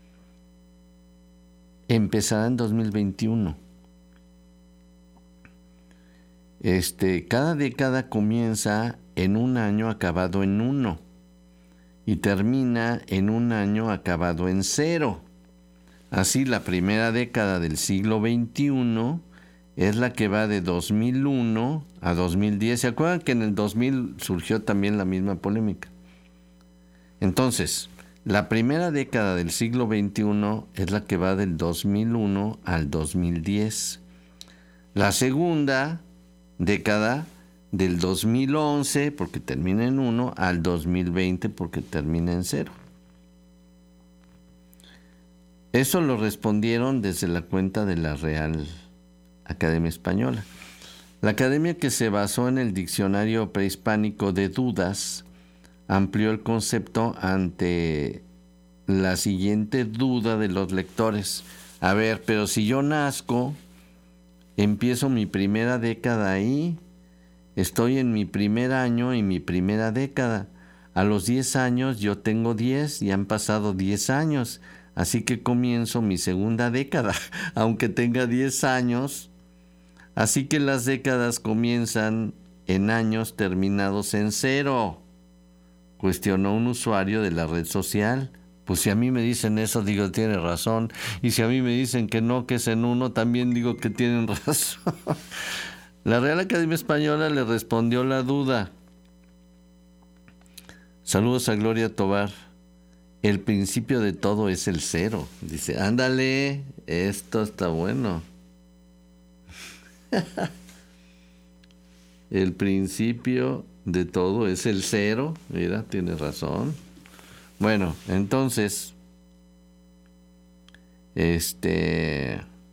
Empezará en dos mil veintiuno. Este, cada década comienza en un año acabado en uno y termina en un año acabado en cero. Así, la primera década del siglo veintiuno es la que va de dos mil uno a dos mil diez. ¿Se acuerdan que en el dos mil surgió también la misma polémica? Entonces, la primera década del siglo veintiuno es la que va del dos mil uno al dos mil diez. La segunda década del dos mil once, porque termina en uno, al dos mil veinte, porque termina en cero. Eso lo respondieron desde la cuenta de la Real Academia Española. La academia, que se basó en el diccionario prehispánico de dudas, amplió el concepto ante la siguiente duda de los lectores. A ver, pero si yo nazco, empiezo mi primera década ahí, estoy en mi primer año y mi primera década. A los diez años yo tengo diez y han pasado diez años, así que comienzo mi segunda década, aunque tenga diez años. Así que las décadas comienzan en años terminados en cero, cuestionó un usuario de la red social. Pues si a mí me dicen eso, digo, tiene razón. Y si a mí me dicen que no, que es en uno, también digo que tienen razón. La Real Academia Española le respondió la duda. Saludos a Gloria Tobar. El principio de todo es el cero. Dice, ándale, esto está bueno. El principio de todo es el cero. Mira, tiene razón. Bueno, entonces, este,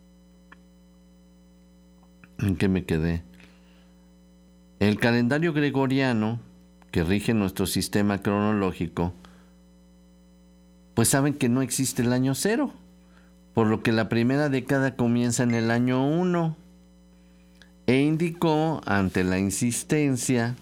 ¿en qué me quedé? El calendario gregoriano, que rige nuestro sistema cronológico, pues saben que no existe el año cero, por lo que la primera década comienza en el año uno, e indicó ante la insistencia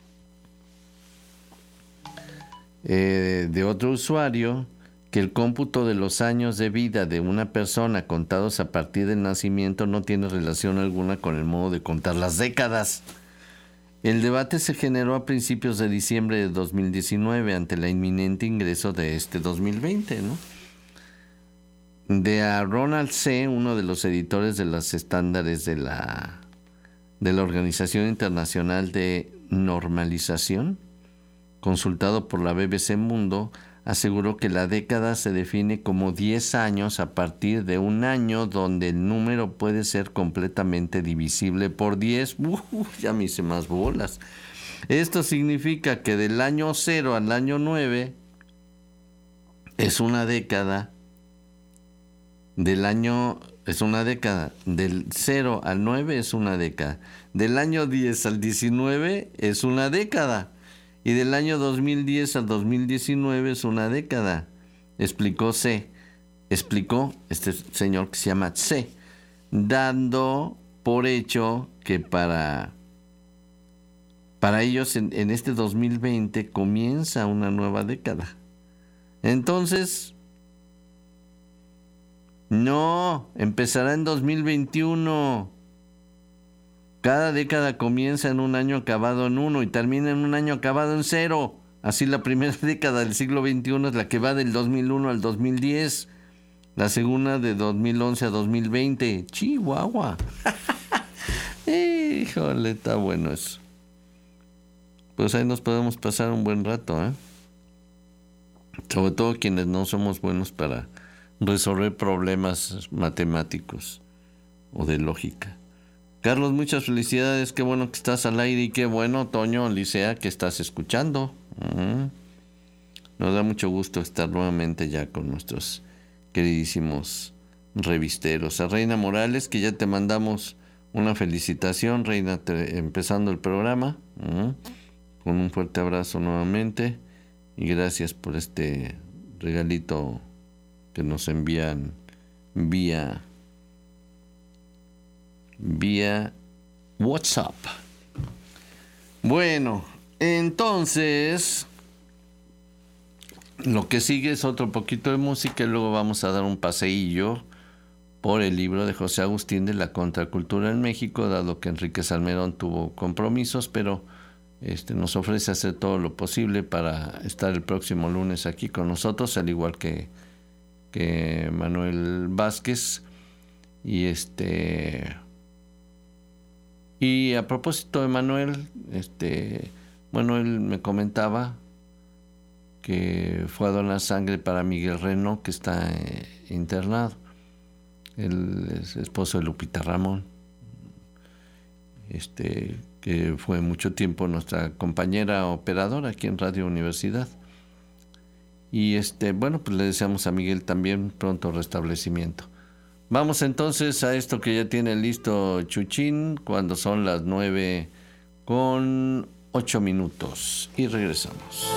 Eh, de otro usuario que el cómputo de los años de vida de una persona contados a partir del nacimiento no tiene relación alguna con el modo de contar las décadas. El debate se generó a principios de diciembre de dos mil diecinueve ante el inminente ingreso de este dos mil veinte, ¿no? de a Ronald C., uno de los editores de los estándares de la, de la Organización Internacional de Normalización, consultado por la B B C Mundo, aseguró que la década se define como diez años a partir de un año donde el número puede ser completamente divisible por diez. Uh, ya me hice más bolas. Esto significa que del año cero al año nueve es una década. Del año es una década. Del cero al nueve es una década. Del año diez al diecinueve es una década. Y del año dos mil diez al dos mil diecinueve es una década. Explicó C. Explicó este señor que se llama C. Dando por hecho que para, para ellos en, en este dos mil veinte comienza una nueva década. Entonces, no, empezará en dos mil veintiuno. Cada década comienza en un año acabado en uno y termina en un año acabado en cero. Así la primera década del siglo veintiuno es la que va del dos mil uno al dos mil diez. La segunda de dos mil once a dos mil veinte. Chihuahua. Híjole, está bueno eso. Pues ahí nos podemos pasar un buen rato, ¿eh? Sobre todo quienes no somos buenos para resolver problemas matemáticos o de lógica. Carlos, muchas felicidades, qué bueno que estás al aire y qué bueno, Toño, Licea, que estás escuchando. Uh-huh. Nos da mucho gusto estar nuevamente ya con nuestros queridísimos revisteros. A Reina Morales, que ya te mandamos una felicitación, Reina, te, empezando el programa, uh-huh. Con un fuerte abrazo nuevamente y gracias por este regalito que nos envían vía vía WhatsApp. Bueno, entonces lo que sigue es otro poquito de música y luego vamos a dar un paseillo por el libro de José Agustín de la Contracultura en México, dado que Enrique Salmerón tuvo compromisos, pero este, nos ofrece hacer todo lo posible para estar el próximo lunes aquí con nosotros, al igual que que Manuel Vázquez. Y este y a propósito de Manuel, este bueno, él me comentaba que fue a donar sangre para Miguel Reno, que está eh, internado. Él es esposo de Lupita Ramón, este que fue mucho tiempo nuestra compañera operadora aquí en Radio Universidad. Y este, bueno, pues le deseamos a Miguel también pronto restablecimiento. Vamos entonces a esto que ya tiene listo Chuchín, cuando son las nueve con ocho minutos. Y regresamos.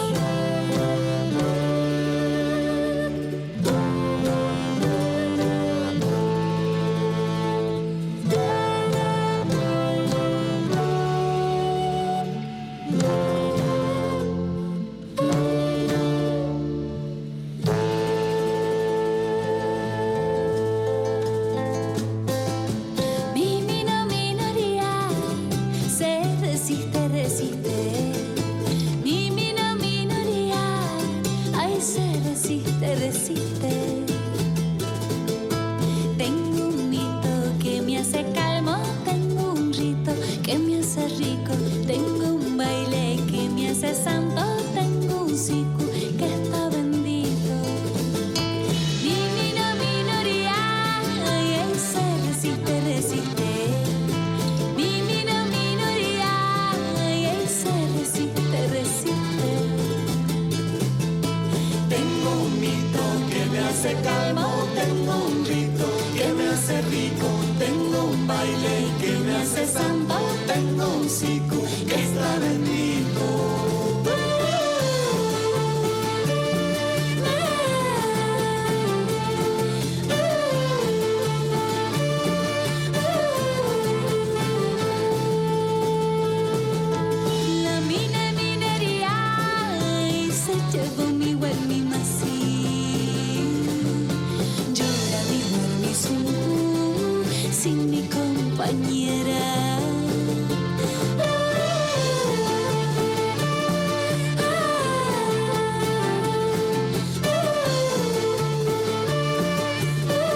Ah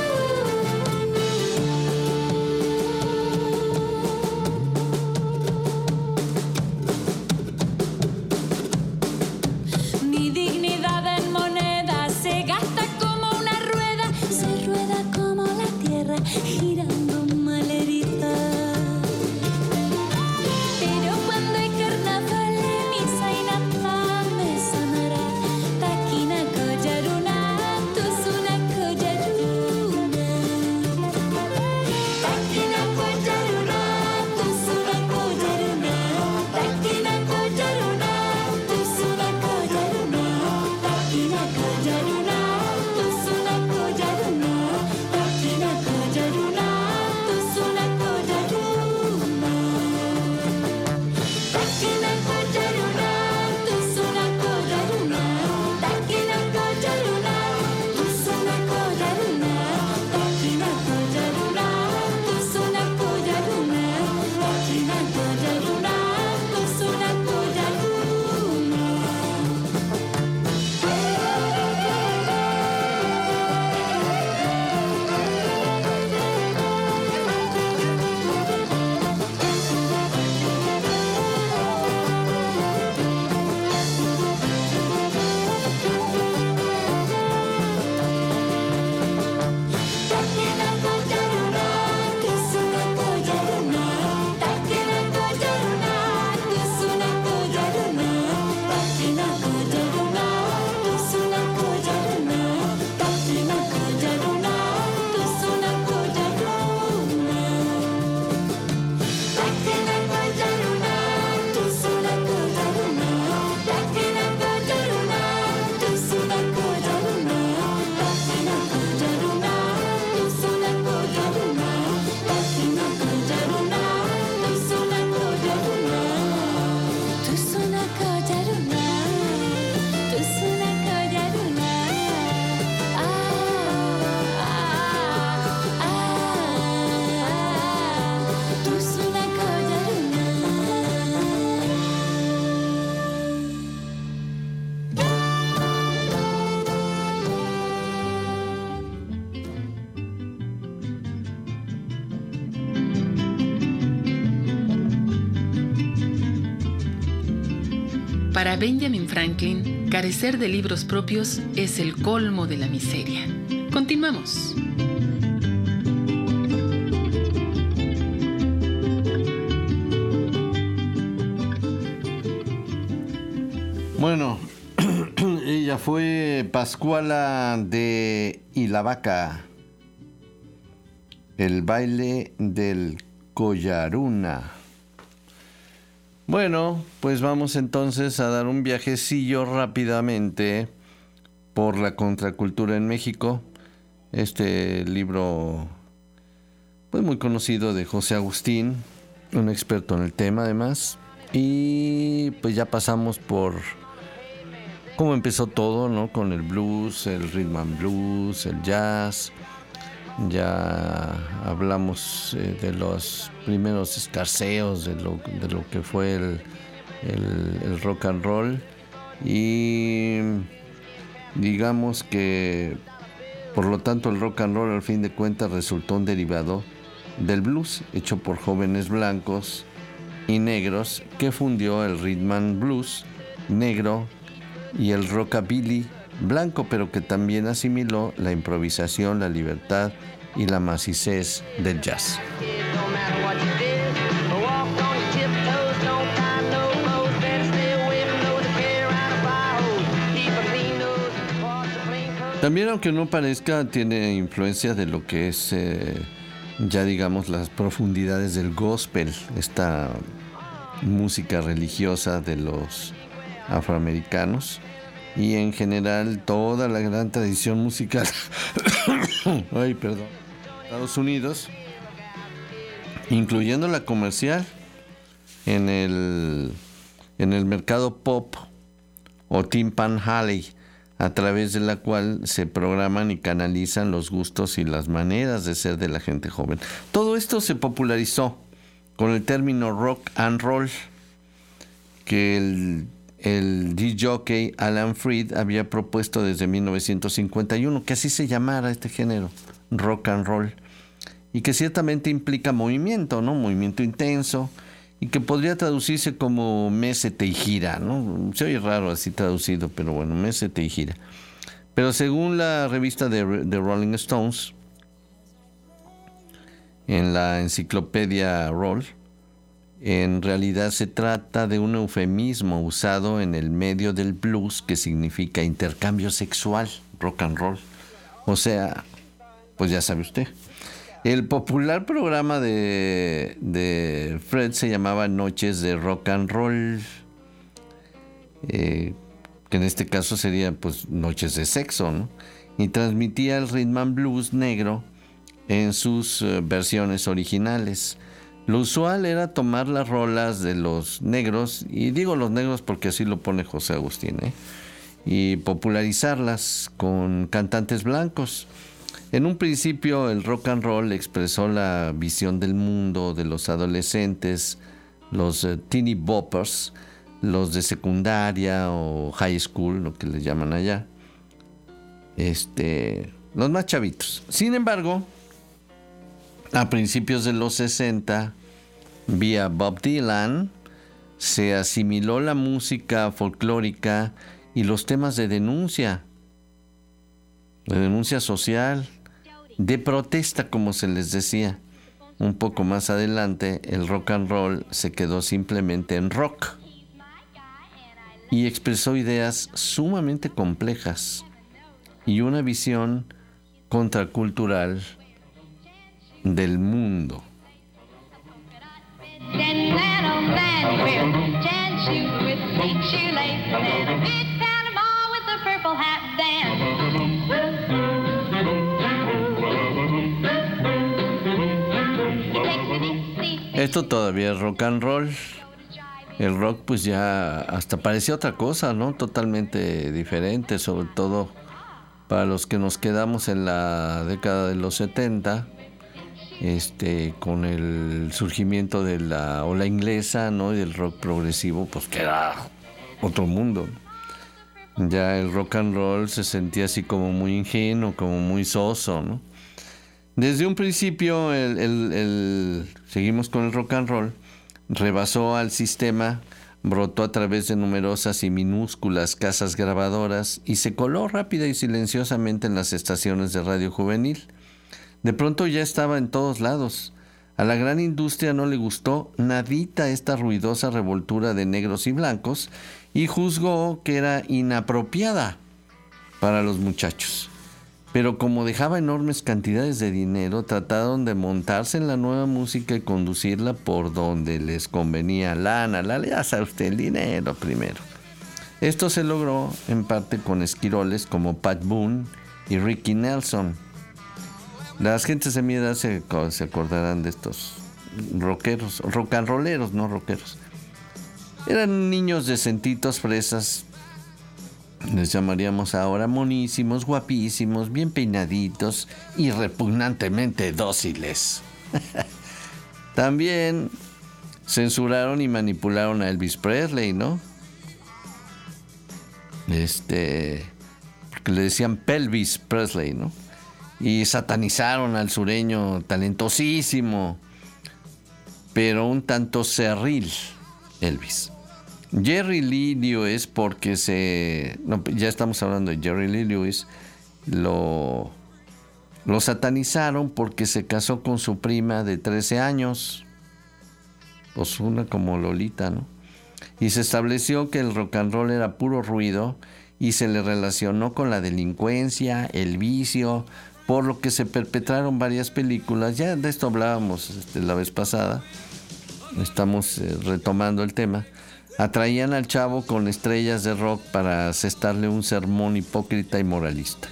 Para Benjamin Franklin, carecer de libros propios es el colmo de la miseria. Continuamos. Bueno, ella fue Pascuala de Ilavaca, el baile del Collaruna. Bueno, pues vamos entonces a dar un viajecillo rápidamente por la contracultura en México. Este libro, pues muy conocido, de José Agustín, un experto en el tema además. Y pues ya pasamos por cómo empezó todo, ¿no? Con el blues, el rhythm and blues, el jazz. Ya hablamos eh, de los primeros escarceos de lo, de lo que fue el, el, el rock and roll. Y digamos que, por lo tanto, el rock and roll al fin de cuentas resultó un derivado del blues, hecho por jóvenes blancos y negros, que fundió el rhythm and blues negro y el rockabilly blanco, pero que también asimiló la improvisación, la libertad y la macizez del jazz. También, aunque no parezca, tiene influencia de lo que es, eh, ya digamos, las profundidades del gospel, esta música religiosa de los afroamericanos. Y en general toda la gran tradición musical ay, perdón, Estados Unidos, incluyendo la comercial, en el en el mercado pop o Tin Pan Alley, a través de la cual se programan y canalizan los gustos y las maneras de ser de la gente joven. Todo esto se popularizó con el término rock and roll, que el El D-Jockey Alan Freed había propuesto desde mil novecientos cincuenta y uno, que así se llamara este género, rock and roll, y que ciertamente implica movimiento, ¿no? Movimiento intenso, y que podría traducirse como mésete y gira, ¿no? Se oye raro así traducido, pero bueno, mésete y gira. Pero según la revista de, de Rolling Stones, en la enciclopedia Roll, en realidad se trata de un eufemismo usado en el medio del blues que significa intercambio sexual, rock and roll. O sea, pues ya sabe usted. El popular programa de, de Fred se llamaba Noches de Rock and Roll, eh, que en este caso sería pues Noches de Sexo, ¿no? Y transmitía el rhythm and blues negro en sus uh, versiones originales. Lo usual era tomar las rolas de los negros, y digo los negros porque así lo pone José Agustín, ¿eh? y popularizarlas con cantantes blancos. En un principio el rock and roll expresó la visión del mundo de los adolescentes, los uh, teeny boppers, los de secundaria o high school, lo que les llaman allá, este, los más chavitos. Sin embargo, a principios de los sesenta, vía Bob Dylan, se asimiló la música folclórica y los temas de denuncia, de denuncia social, de protesta, como se les decía. Un poco más adelante, el rock and roll se quedó simplemente en rock y expresó ideas sumamente complejas y una visión contracultural del mundo. Esto todavía es rock and roll. El rock pues ya hasta parecía otra cosa, ¿no? Totalmente diferente, sobre todo para los que nos quedamos en la década de los setenta, este, con el surgimiento de la ola inglesa, ¿no? Y del rock progresivo, pues que era otro mundo. Ya el rock and roll se sentía así como muy ingenuo, como muy soso, ¿no? Desde un principio, el, el, el, seguimos con el rock and roll, rebasó al sistema brotó a través de numerosas y minúsculas casas grabadoras y se coló rápida y silenciosamente en las estaciones de radio juvenil. De pronto ya estaba en todos lados. A la gran industria no le gustó nadita esta ruidosa revoltura de negros y blancos y juzgó que era inapropiada para los muchachos. Pero como dejaba enormes cantidades de dinero, trataron de montarse en la nueva música y conducirla por donde les convenía. Lana, la, ya sabe usted, el dinero primero. Esto se logró en parte con esquiroles como Pat Boone y Ricky Nelson. Las gentes de mi edad se, se acordarán de estos rockeros, rock and rolleros, no rockeros. Eran niños decentitos, fresas, les llamaríamos ahora, monísimos, guapísimos, bien peinaditos y repugnantemente dóciles. También censuraron y manipularon a Elvis Presley, ¿no? Este, porque le decían Pelvis Presley, ¿no? Y satanizaron al sureño talentosísimo, pero un tanto cerril Elvis. Jerry Lee Lewis, porque se... No, ya estamos hablando de Jerry Lee Lewis, lo, lo satanizaron porque se casó con su prima de trece años, pues una como Lolita, ¿no? Y se estableció que el rock and roll era puro ruido y se le relacionó con la delincuencia, el vicio, por lo que se perpetraron varias películas. Ya de esto hablábamos este, la vez pasada, estamos eh, retomando el tema. Atraían al chavo con estrellas de rock para asestarle un sermón hipócrita y moralista.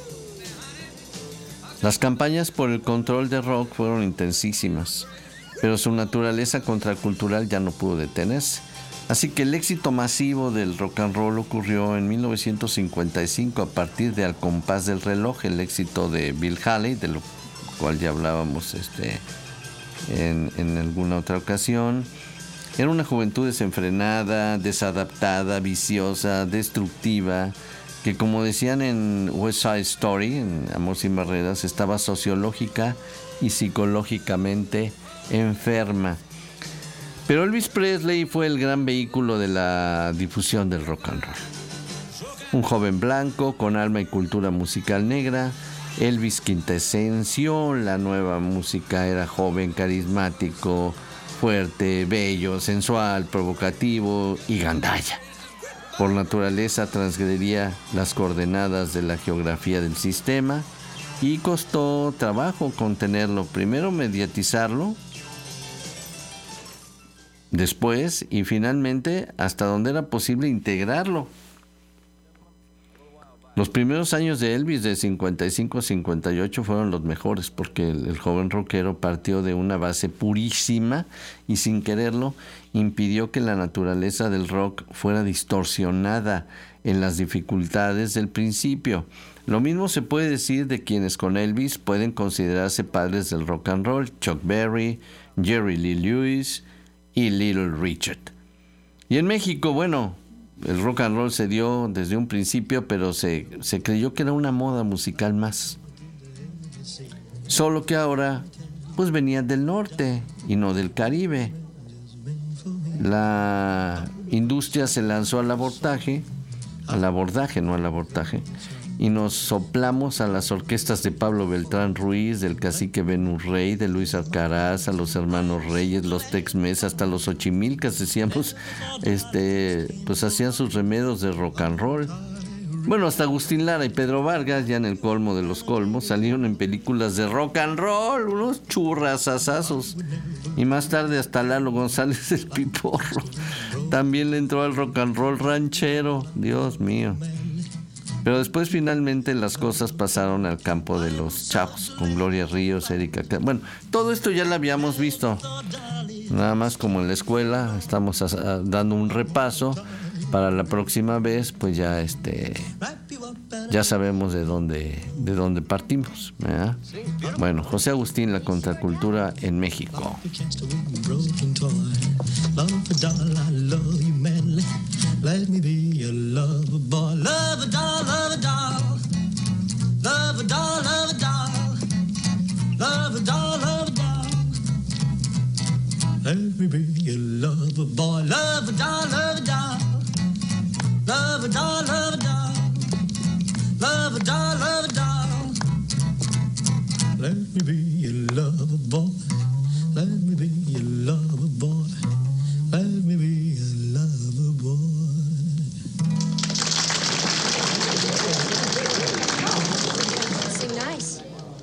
Las campañas por el control de rock fueron intensísimas, pero su naturaleza contracultural ya no pudo detenerse. Así que el éxito masivo del rock and roll ocurrió en mil novecientos cincuenta y cinco a partir de Al compás del reloj, el éxito de Bill Haley, de lo cual ya hablábamos este, en, en alguna otra ocasión. Era una juventud desenfrenada, desadaptada, viciosa, destructiva, que como decían en West Side Story, en Amor sin barreras, estaba sociológica y psicológicamente enferma. Pero Elvis Presley fue el gran vehículo de la difusión del rock and roll. Un joven blanco con alma y cultura musical negra, Elvis quintesenció la nueva música, era joven, carismático, fuerte, bello, sensual, provocativo y gandalla. Por naturaleza transgredía las coordenadas de la geografía del sistema y costó trabajo contenerlo. Primero mediatizarlo, después y finalmente hasta donde era posible integrarlo. Los primeros años de Elvis, de cincuenta y cinco a cincuenta y ocho, fueron los mejores porque el, el joven rockero partió de una base purísima y sin quererlo impidió que la naturaleza del rock fuera distorsionada en las dificultades del principio. Lo mismo se puede decir de quienes con Elvis pueden considerarse padres del rock and roll: Chuck Berry, Jerry Lee Lewis y Little Richard. Y en México, bueno, el rock and roll se dio desde un principio, pero se, se creyó que era una moda musical más. Solo que ahora, pues venía del norte y no del Caribe. La industria se lanzó al abordaje, al abordaje, no al abordaje, y nos soplamos a las orquestas de Pablo Beltrán Ruiz, del cacique Venus Rey, de Luis Alcaraz, a los hermanos Reyes, los Tex-Mex, hasta los Ochimilcas, decíamos, este, pues hacían sus remedios de rock and roll. Bueno, hasta Agustín Lara y Pedro Vargas, ya en el colmo de los colmos, salieron en películas de rock and roll, unos churrasasazos. Y más tarde hasta Lalo González el Piporro. También le entró al rock and roll ranchero, Dios mío. Pero después finalmente las cosas pasaron al campo de los chavos, con Gloria Ríos, Erika... Bueno, todo esto ya lo habíamos visto. Nada más como en la escuela, estamos a, a, dando un repaso. Para la próxima vez, pues ya este ya sabemos de dónde, de dónde partimos, ¿verdad? Bueno, José Agustín, la contracultura en México. Let me be a lover boy. Love a doll, love a doll. Love a doll, love a doll. Love a doll, love a doll. Let me be your lover boy, lover doll, lover doll, lover doll, lover doll, lover doll, lover doll. Let me be your lover boy, let me be your lover boy, let me be your lover boy. Sing nice.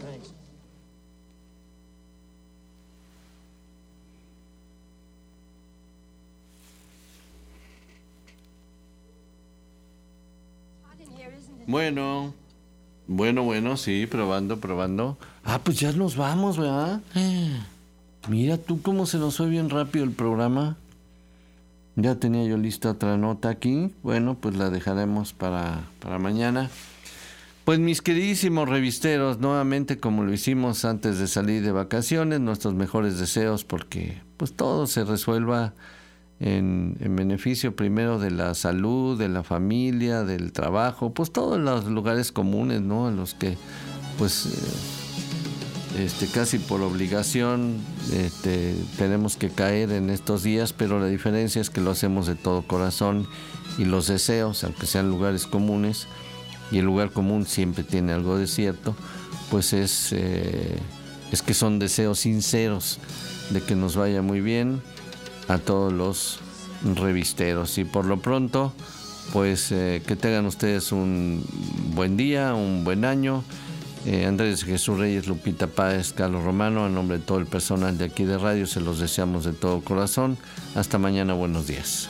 Bueno, bueno, bueno, sí, probando, probando. Ah, pues ya nos vamos, ¿verdad? Mira tú cómo se nos fue bien rápido el programa. Ya tenía yo lista otra nota aquí. Bueno, pues la dejaremos para, para mañana. Pues mis queridísimos revisteros, nuevamente como lo hicimos antes de salir de vacaciones, nuestros mejores deseos porque pues todo se resuelva En, en beneficio primero de la salud, de la familia, del trabajo, pues todos los lugares comunes, ¿no? A los que, pues, eh, este, casi por obligación este, tenemos que caer en estos días, pero la diferencia es que lo hacemos de todo corazón y los deseos, aunque sean lugares comunes, y el lugar común siempre tiene algo de cierto, pues es, eh, es que son deseos sinceros de que nos vaya muy bien a todos los revisteros. Y por lo pronto, pues eh, que tengan ustedes un buen día, un buen año. eh, Andrés Jesús Reyes, Lupita Páez, Carlos Romano, a nombre de todo el personal de aquí de radio, se los deseamos de todo corazón. Hasta mañana, buenos días.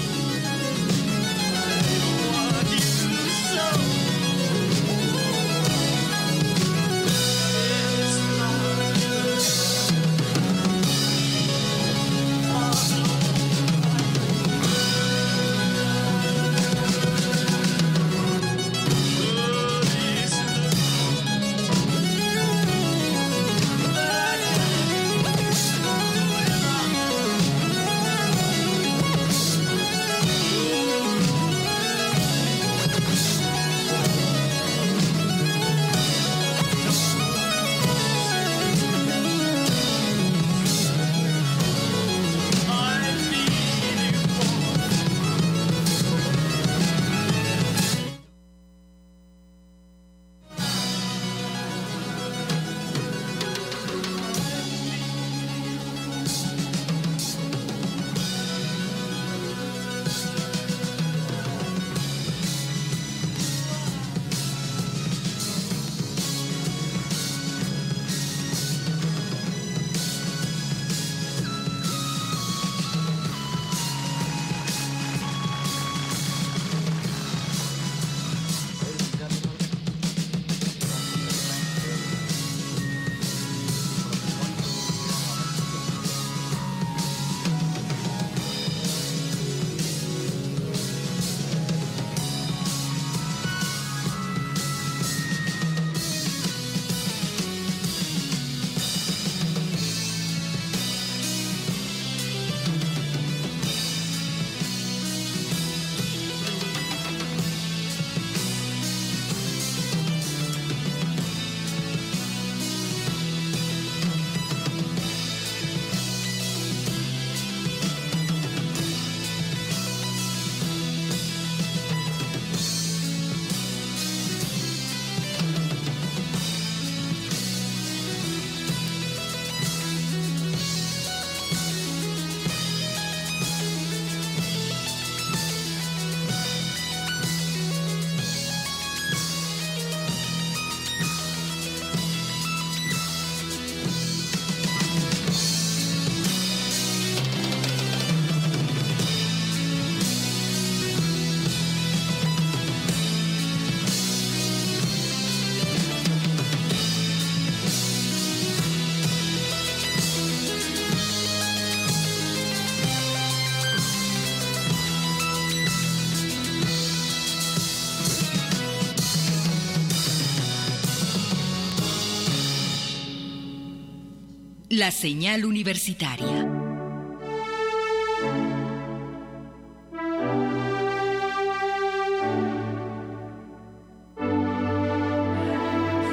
La señal universitaria.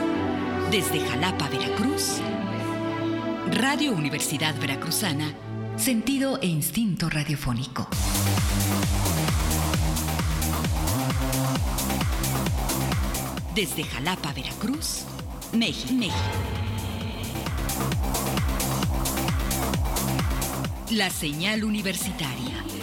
Desde Jalapa, Veracruz, Radio Universidad Veracruzana Sentido e instinto radiofónico. Desde Jalapa, Veracruz, México. México. La señal universitaria.